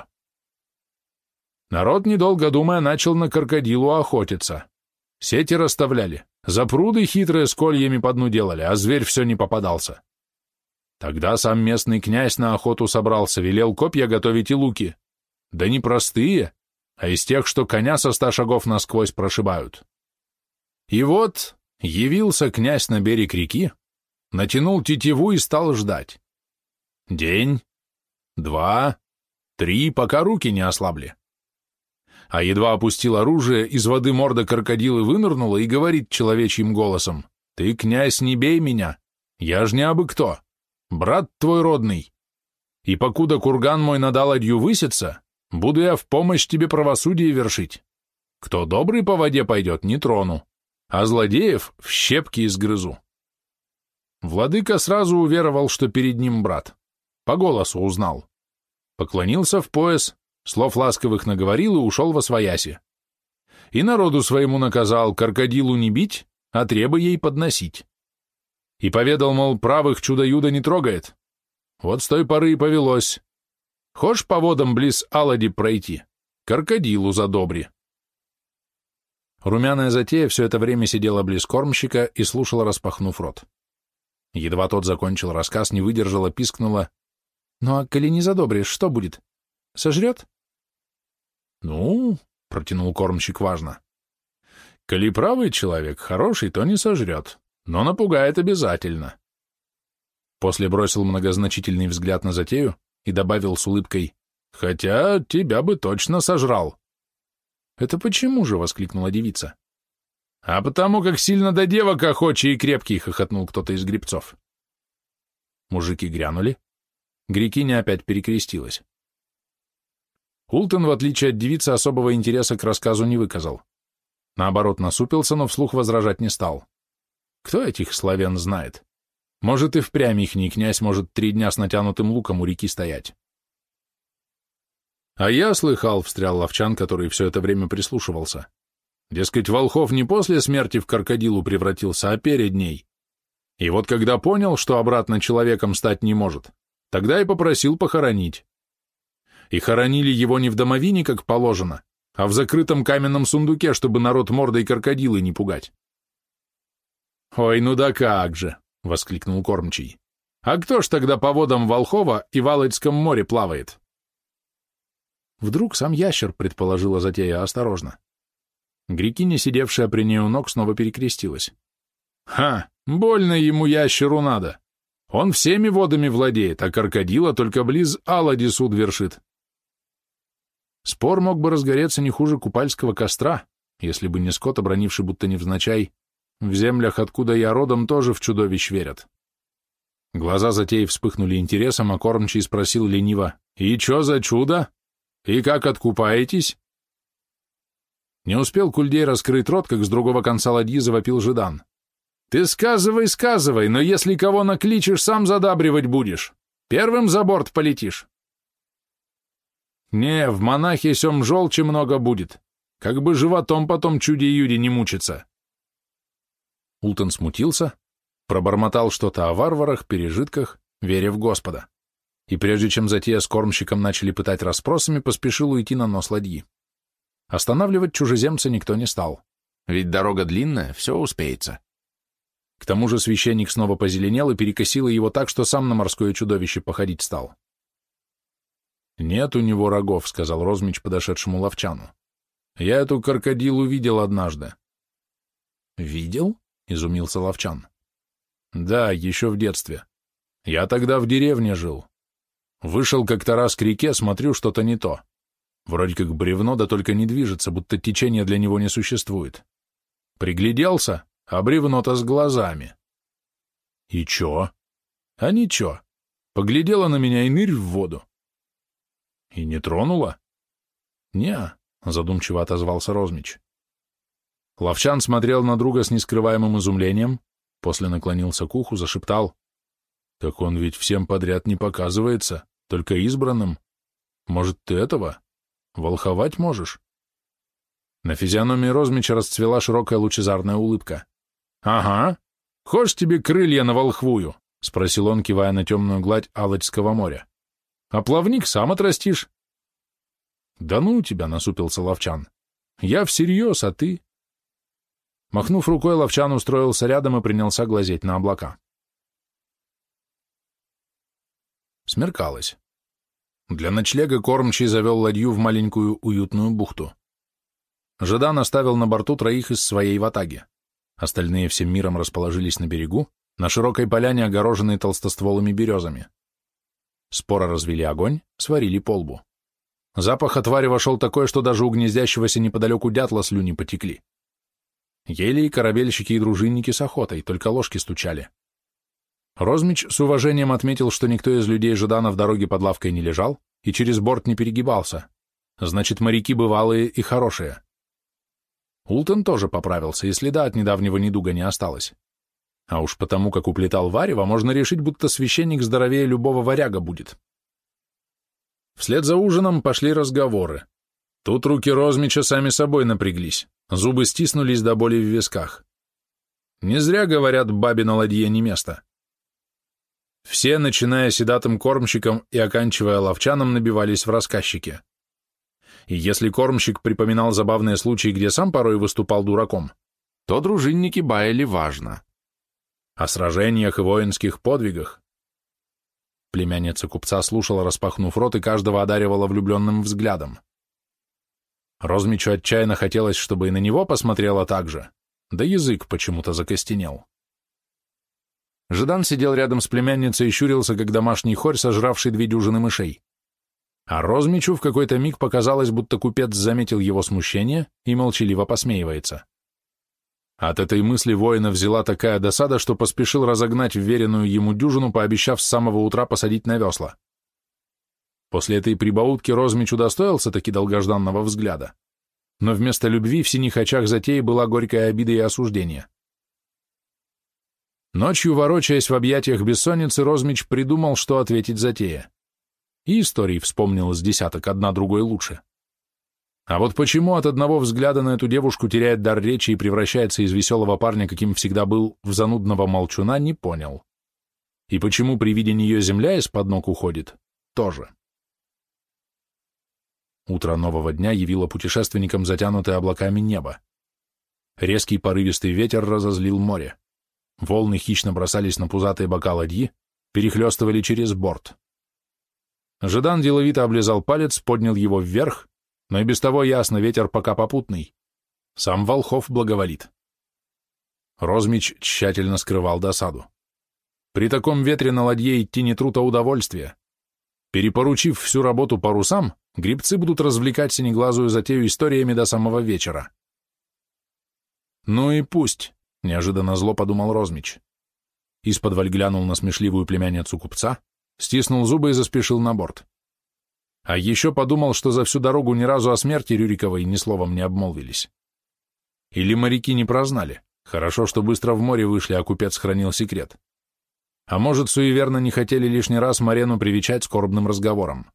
Народ, недолго думая, начал на крокодилу охотиться. Сети расставляли, запруды хитрые с кольями по дну делали, а зверь все не попадался. Тогда сам местный князь на охоту собрался, велел копья готовить и луки. Да не простые, а из тех, что коня со 100 шагов насквозь прошибают. И вот явился князь на берег реки, натянул тетиву и стал ждать. День, 2, 3, пока руки не ослабли. А едва опустил оружие, из воды морда крокодилы вынырнула и говорит человечьим голосом: «Ты, князь, не бей меня, я ж не абы кто, брат твой родный, и покуда курган мой над Аладью высится, буду я в помощь тебе правосудие вершить. Кто добрый по воде пойдет, не трону, а злодеев в щепки изгрызу». Владыка сразу уверовал, что перед ним брат, по голосу узнал. Поклонился в пояс, слов ласковых наговорил и ушел восвояси. И народу своему наказал крокодилу не бить, а требы ей подносить. И поведал, мол, правых чудо-юдо не трогает. Вот с той поры и повелось. Хошь по водам близ Алади пройти, крокодилу задобри. Румяная затея все это время сидела близ кормщика и слушала, распахнув рот. Едва тот закончил рассказ, не выдержала, пискнула: «Ну а коли не задобришь, что будет? Сожрет?» «Ну, — протянул кормщик важно, — коли правый человек, хороший, то не сожрет, но напугает обязательно». После бросил многозначительный взгляд на затею и добавил с улыбкой: «Хотя тебя бы точно сожрал». «Это почему же?» — воскликнула девица. «А потому как сильно до девок охочий и крепкий», — хохотнул кто-то из гребцов. Мужики грянули. Грекиня опять перекрестилась. Ултон, в отличие от девицы, особого интереса к рассказу не выказал. Наоборот, насупился, но вслух возражать не стал. Кто этих славян знает? Может, и впрямь ихний князь может 3 дня с натянутым луком у реки стоять. А я слыхал, встрял Ловчан, который все это время прислушивался. Дескать, Волхов не после смерти в крокодилу превратился, а перед ней. И вот когда понял, что обратно человеком стать не может, тогда и попросил похоронить. И хоронили его не в домовине, как положено, а в закрытом каменном сундуке, чтобы народ мордой крокодилы не пугать. «Ой, ну да как же!» — воскликнул кормчий. «А кто ж тогда по водам Волхова и Валочском море плавает?» Вдруг сам ящер, предположила затея осторожно. Грекиня, сидевшая при ней у ног, снова перекрестилась. «Ха! Больно ему ящеру надо! Он всеми водами владеет, а крокодила только близ Алади суд вершит». Спор мог бы разгореться не хуже купальского костра, если бы не скот, обронивший будто невзначай: «В землях, откуда я родом, тоже в чудовищ верят». Глаза затеи вспыхнули интересом, а кормчий спросил лениво: «И чё за чудо? И как откупаетесь?» Не успел Кульдей раскрыть рот, как с другого конца ладьи завопил Жидан. «Ты сказывай, сказывай, но если кого накличешь, сам задабривать будешь. Первым за борт полетишь». «Не, в монахе сём желчи много будет, как бы животом потом чуди-юди не мучиться». Ултон смутился, пробормотал что-то о варварах, пережитках, вере в Господа. И прежде чем затея с кормщиком начали пытать расспросами, поспешил уйти на нос ладьи. Останавливать чужеземца никто не стал, ведь дорога длинная, все успеется. К тому же священник снова позеленел и перекосило его так, что сам на морское чудовище походить стал. «Нет у него рогов», — сказал Розмич подошедшему Ловчану. «Я эту крокодилу видел однажды». «Видел?» — изумился Ловчан. «Да, еще в детстве. Я тогда в деревне жил. Вышел как-то раз к реке, смотрю, что-то не то. Вроде как бревно, да только не движется, будто течения для него не существует. Пригляделся, а бревно-то с глазами. И чё? А ничего. Поглядела на меня и нырь в воду. И не тронула? Не, задумчиво отозвался Розмич. Ловчан смотрел на друга с нескрываемым изумлением, после наклонился к уху, зашептал: «Так он ведь всем подряд не показывается, только избранным. Может, ты этого? Волховать можешь?» На физиономии Розмича расцвела широкая лучезарная улыбка. «Ага. Хошь тебе крылья на волхвую?» — спросил он, кивая на темную гладь Алочского моря. «А плавник сам отрастишь». «Да ну тебя!» — насупился Ловчан. «Я всерьез, а ты?» Махнув рукой, Ловчан устроился рядом и принялся глазеть на облака. Смеркалось. Для ночлега кормчий завел ладью в маленькую уютную бухту. Жидан оставил на борту 3 из своей ватаги. Остальные всем миром расположились на берегу, на широкой поляне, огороженной толстостволыми березами. Споро развели огонь, сварили полбу. Запах от варева шел такой, что даже у гнездящегося неподалеку дятла слюни потекли. Ели и корабельщики, и дружинники с охотой, только ложки стучали. Розмич с уважением отметил, что никто из людей Жидана в дороге под лавкой не лежал и через борт не перегибался. Значит, моряки бывалые и хорошие. Ултон тоже поправился, и следа от недавнего недуга не осталось. А уж потому, как уплетал варево, можно решить, будто священник здоровее любого варяга будет. Вслед за ужином пошли разговоры. Тут руки Розмича сами собой напряглись, зубы стиснулись до боли в висках. Не зря говорят, бабе на ладье не место. Все, начиная седатым кормщиком и оканчивая Ловчаном, набивались в рассказчики. И если кормщик припоминал забавные случаи, где сам порой выступал дураком, то дружинники баяли важно. О сражениях и воинских подвигах. Племянница купца слушала, распахнув рот, и каждого одаривала влюбленным взглядом. Розмичу отчаянно хотелось, чтобы и на него посмотрела так же, да язык почему-то закостенел. Жидан сидел рядом с племянницей и щурился, как домашний хорь, сожравший 2 дюжины мышей. А Розмичу в какой-то миг показалось, будто купец заметил его смущение и молчаливо посмеивается. От этой мысли воина взяла такая досада, что поспешил разогнать вверенную ему дюжину, пообещав с самого утра посадить на весла. После этой прибаутки Розмич удостоился таки долгожданного взгляда, но вместо любви в синих очах затеи была горькая обида и осуждение. Ночью, ворочаясь в объятиях бессонницы, Розмич придумал, что ответить затее. И историй вспомнил из десяток, одна другой лучше. А вот почему от одного взгляда на эту девушку теряет дар речи и превращается из веселого парня, каким всегда был, в занудного молчуна, не понял. И почему при виде нее земля из-под ног уходит, тоже. Утро нового дня явило путешественникам затянутое облаками небо. Резкий порывистый ветер разозлил море. Волны хищно бросались на пузатые бока ладьи, перехлестывали через борт. Жадан деловито облизал палец, поднял его вверх, но и без того ясно, ветер пока попутный. Сам Волхов благоволит. Розмич тщательно скрывал досаду. При таком ветре на ладье идти не труд, а удовольствие. Перепоручив всю работу парусам, гребцы будут развлекать синеглазую затею историями до самого вечера. «Ну и пусть», — неожиданно зло подумал Розмич. Исподволь глянул на смешливую племянницу купца, стиснул зубы и заспешил на борт. А еще подумал, что за всю дорогу ни разу о смерти Рюриковой ни словом не обмолвились. Или моряки не прознали. Хорошо, что быстро в море вышли, а купец хранил секрет. А может, суеверно не хотели лишний раз Марену привечать скорбным разговором.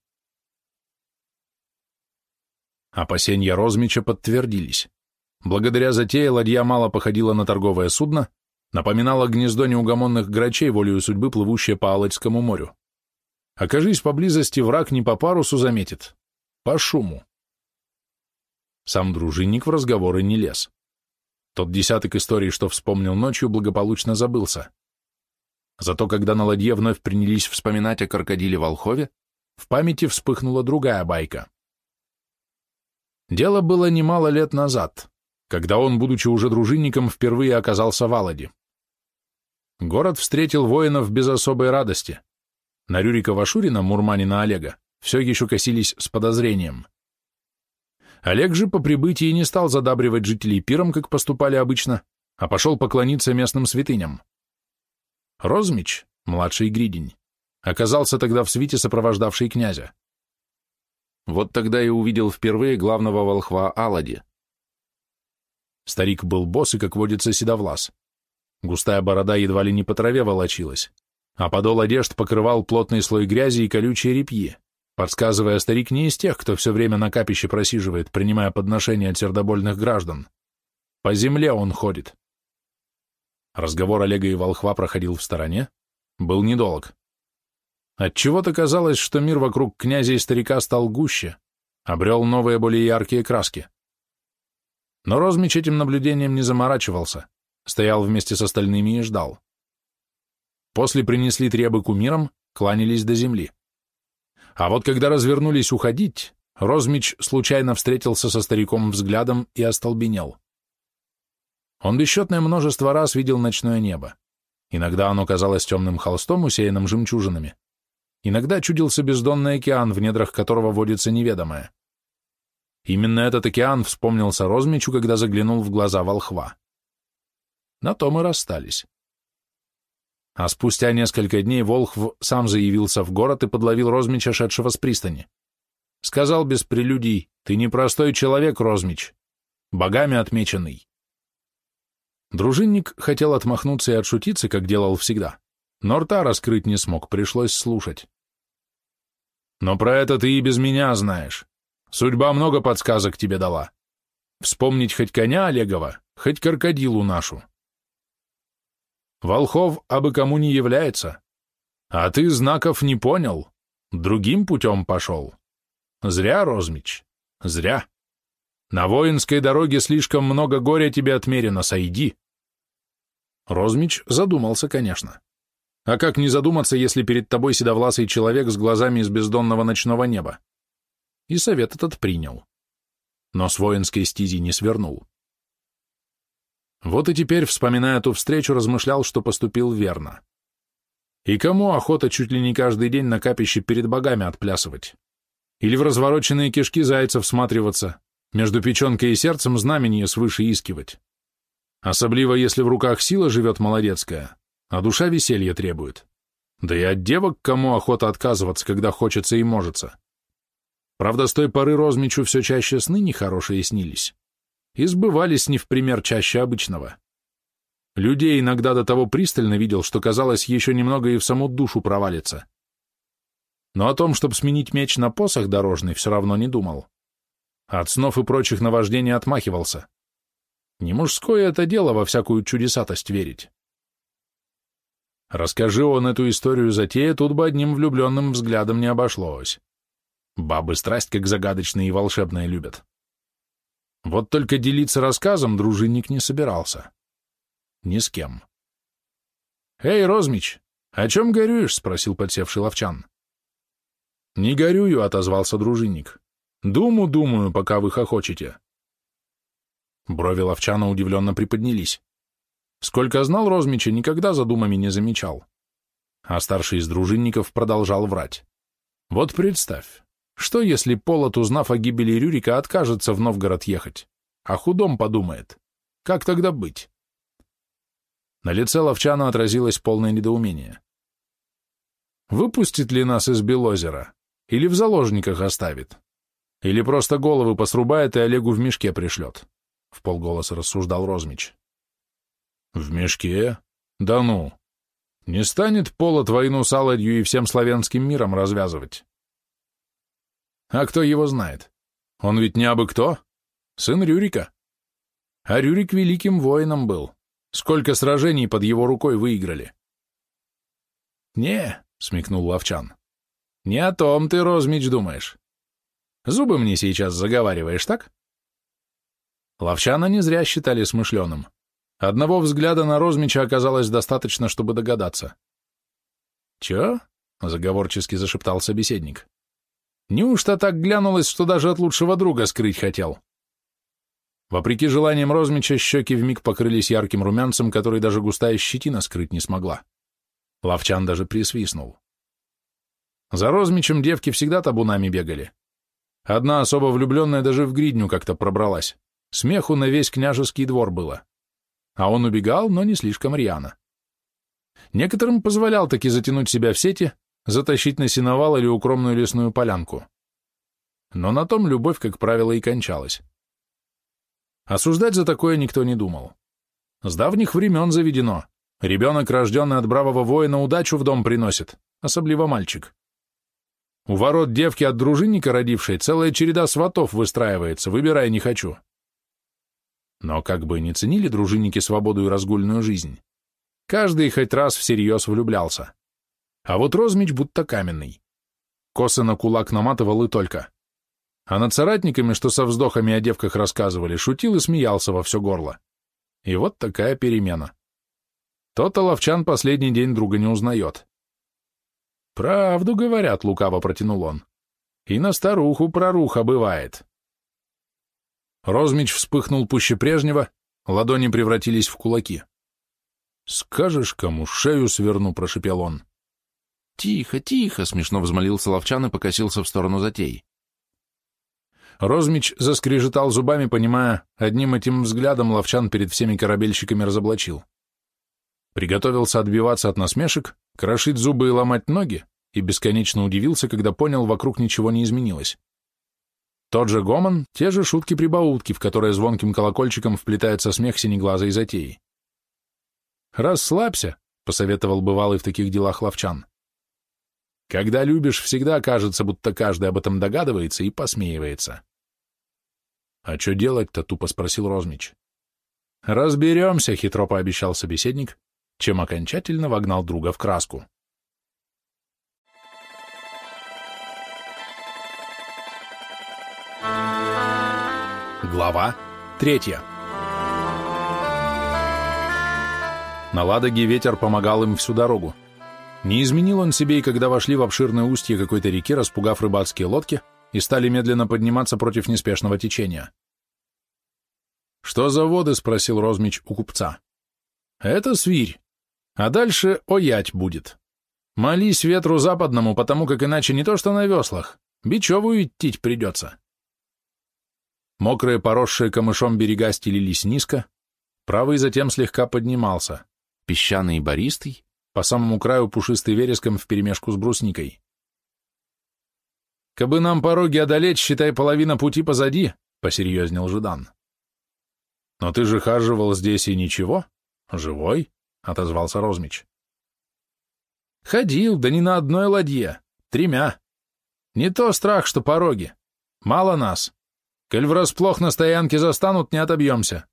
Опасения Розмича подтвердились. Благодаря затее ладья мало походила на торговое судно, напоминала гнездо неугомонных грачей, волею судьбы, плывущее по Алатскому морю. Окажись поблизости, враг не по парусу заметит, по шуму. Сам дружинник в разговоры не лез. Тот десяток историй, что вспомнил ночью, благополучно забылся. Зато когда на ладье вновь принялись вспоминать о крокодиле Волхове, в памяти вспыхнула другая байка. Дело было немало лет назад, когда он, будучи уже дружинником, впервые оказался в Аладе. Город встретил воинов без особой радости. На Рюрикова-Шурина, Мурманина Олега, все еще косились с подозрением. Олег же по прибытии не стал задабривать жителей пиром, как поступали обычно, а пошел поклониться местным святыням. Розмич, младший Гридень, оказался тогда в свите, сопровождавшей князя. Вот тогда и увидел впервые главного волхва Алади. Старик был босс и, как водится, седовлас. Густая борода едва ли не по траве волочилась, а подол одежд покрывал плотный слой грязи и колючие репьи, подсказывая, старик не из тех, кто все время на капище просиживает, принимая подношения от сердобольных граждан. По земле он ходит. Разговор Олега и волхва проходил в стороне, был недолг. Отчего-то казалось, что мир вокруг князя и старика стал гуще, обрел новые, более яркие краски. Но Розмич этим наблюдением не заморачивался, стоял вместе с остальными и ждал. После принесли требы кумирам, кланялись до земли. А вот когда развернулись уходить, Розмич случайно встретился со стариком взглядом и остолбенел. Он бесчетное множество раз видел ночное небо. Иногда оно казалось темным холстом, усеянным жемчужинами. Иногда чудился бездонный океан, в недрах которого водится неведомое. Именно этот океан вспомнился Розмичу, когда заглянул в глаза волхва. На том и расстались. А спустя несколько дней волхв сам заявился в город и подловил Розмича, шедшего с пристани. Сказал без прелюдий: «Ты непростой человек, Розмич, богами отмеченный». Дружинник хотел отмахнуться и отшутиться, как делал всегда, но рта раскрыть не смог, пришлось слушать. «Но про это ты и без меня знаешь. Судьба много подсказок тебе дала. Вспомнить хоть коня Олегова, хоть крокодилу нашу. Волхов абы кому не является, а ты знаков не понял, другим путем пошел. Зря, Розмич, зря. На воинской дороге слишком много горя тебе отмерено, сойди». Розмич задумался, конечно. А как не задуматься, если перед тобой седовласый человек с глазами из бездонного ночного неба? И совет этот принял. Но с воинской стези не свернул. Вот и теперь, вспоминая ту встречу, размышлял, что поступил верно. И кому охота чуть ли не каждый день на капище перед богами отплясывать? Или в развороченные кишки зайца всматриваться, между печенкой и сердцем знамение свыше искивать? Особливо, если в руках сила живет молодецкая, а душа веселья требует. Да и от девок кому охота отказываться, когда хочется и можется. Правда, с той поры Розмичу все чаще сны нехорошие снились. И сбывались не в пример чаще обычного. Людей иногда до того пристально видел, что казалось, еще немного и в саму душу провалится. Но о том, чтобы сменить меч на посох дорожный, все равно не думал. От снов и прочих наваждений отмахивался. Не мужское это дело во всякую чудесатость верить. Расскажи он эту историю затея, тут бы одним влюбленным взглядом не обошлось. Бабы страсть как загадочные и волшебные любят. Вот только делиться рассказом дружинник не собирался. Ни с кем. «Эй, Розмич, о чем горюешь?» — спросил подсевший ловчан. «Не горюю», — отозвался дружинник. «Думаю, пока вы хохочете». Брови ловчана удивленно приподнялись. Сколько знал Розмича, никогда за думами не замечал. А старший из дружинников продолжал врать. Вот представь, что если Полот, узнав о гибели Рюрика, откажется в Новгород ехать? О худом подумает. Как тогда быть? На лице ловчана отразилось полное недоумение. Выпустит ли нас из Белозера? Или в заложниках оставит? Или просто головы посрубает и Олегу в мешке пришлет? Вполголоса рассуждал Розмич. В мешке? Да ну! Не станет Полот войну с Аладью и всем славянским миром развязывать. А кто его знает? Он ведь не абы кто. Сын Рюрика. А Рюрик великим воином был. Сколько сражений под его рукой выиграли. Не, смекнул ловчан. Не о том ты, Розмич, думаешь. Зубы мне сейчас заговариваешь, так? Ловчана не зря считали смышленым. Одного взгляда на Розмича оказалось достаточно, чтобы догадаться. «Чё?» — заговорчески зашептал собеседник. «Неужто так глянулось, что даже от лучшего друга скрыть хотел?» Вопреки желаниям Розмича, щеки вмиг покрылись ярким румянцем, который даже густая щетина скрыть не смогла. Ловчан даже присвистнул. За Розмичем девки всегда табунами бегали. Одна особо влюбленная даже в гридню как-то пробралась. Смеху на весь княжеский двор было. А он убегал, но не слишком рьяно. Некоторым позволял таки затянуть себя в сети, затащить на сеновал или укромную лесную полянку. Но на том любовь, как правило, и кончалась. Осуждать за такое никто не думал. С давних времен заведено. Ребенок, рожденный от бравого воина, удачу в дом приносит, особливо мальчик. У ворот девки от дружинника родившей целая череда сватов выстраивается, выбирай не хочу. Но как бы не ценили дружинники свободу и разгульную жизнь, каждый хоть раз всерьез влюблялся. А вот Розмич будто каменный. Косы на кулак наматывал и только. А над соратниками, что со вздохами о девках рассказывали, шутил и смеялся во все горло. И вот такая перемена. То-то ловчан последний день друга не узнает. «Правду говорят», — лукаво протянул он. «И на старуху проруха бывает». Розмич вспыхнул пуще прежнего, ладони превратились в кулаки. «Скажешь, кому шею сверну», — прошипел он. «Тихо, тихо!» — смешно взмолился ловчан и покосился в сторону затей. Розмич заскрежетал зубами, понимая, одним этим взглядом ловчан перед всеми корабельщиками разоблачил. Приготовился отбиваться от насмешек, крошить зубы и ломать ноги, и бесконечно удивился, когда понял, вокруг ничего не изменилось. Тот же гомон, те же шутки-прибаутки, в которые звонким колокольчиком вплетается смех синеглазой затеи. «Расслабься», — посоветовал бывалый в таких делах ловчан. «Когда любишь, всегда кажется, будто каждый об этом догадывается и посмеивается». «А что делать-то?» — тупо спросил Розмич. «Разберемся», — хитро пообещал собеседник, чем окончательно вогнал друга в краску. Глава 3. На Ладоге ветер помогал им всю дорогу. Не изменил он себе и когда вошли в обширное устье какой-то реки, распугав рыбацкие лодки, и стали медленно подниматься против неспешного течения. «Что за воды?» — спросил Розмич у купца. «Это свирь, а дальше оять будет. Молись ветру западному, потому как иначе не то что на веслах, бичевую идти придется». Мокрые, поросшие камышом берега стелились низко, правый затем слегка поднимался, Песчаный и бористый, по самому краю пушистый вереском вперемешку с брусникой. «Кабы нам пороги одолеть, считай, половина пути позади», — посерьезнел Ждан. «Но ты же хаживал здесь и ничего?» «Живой?» — отозвался Розмич. «Ходил, да не на одной ладье, 3. Не то страх, что пороги. Мало нас. Коль врасплох на стоянке застанут, не отобьемся.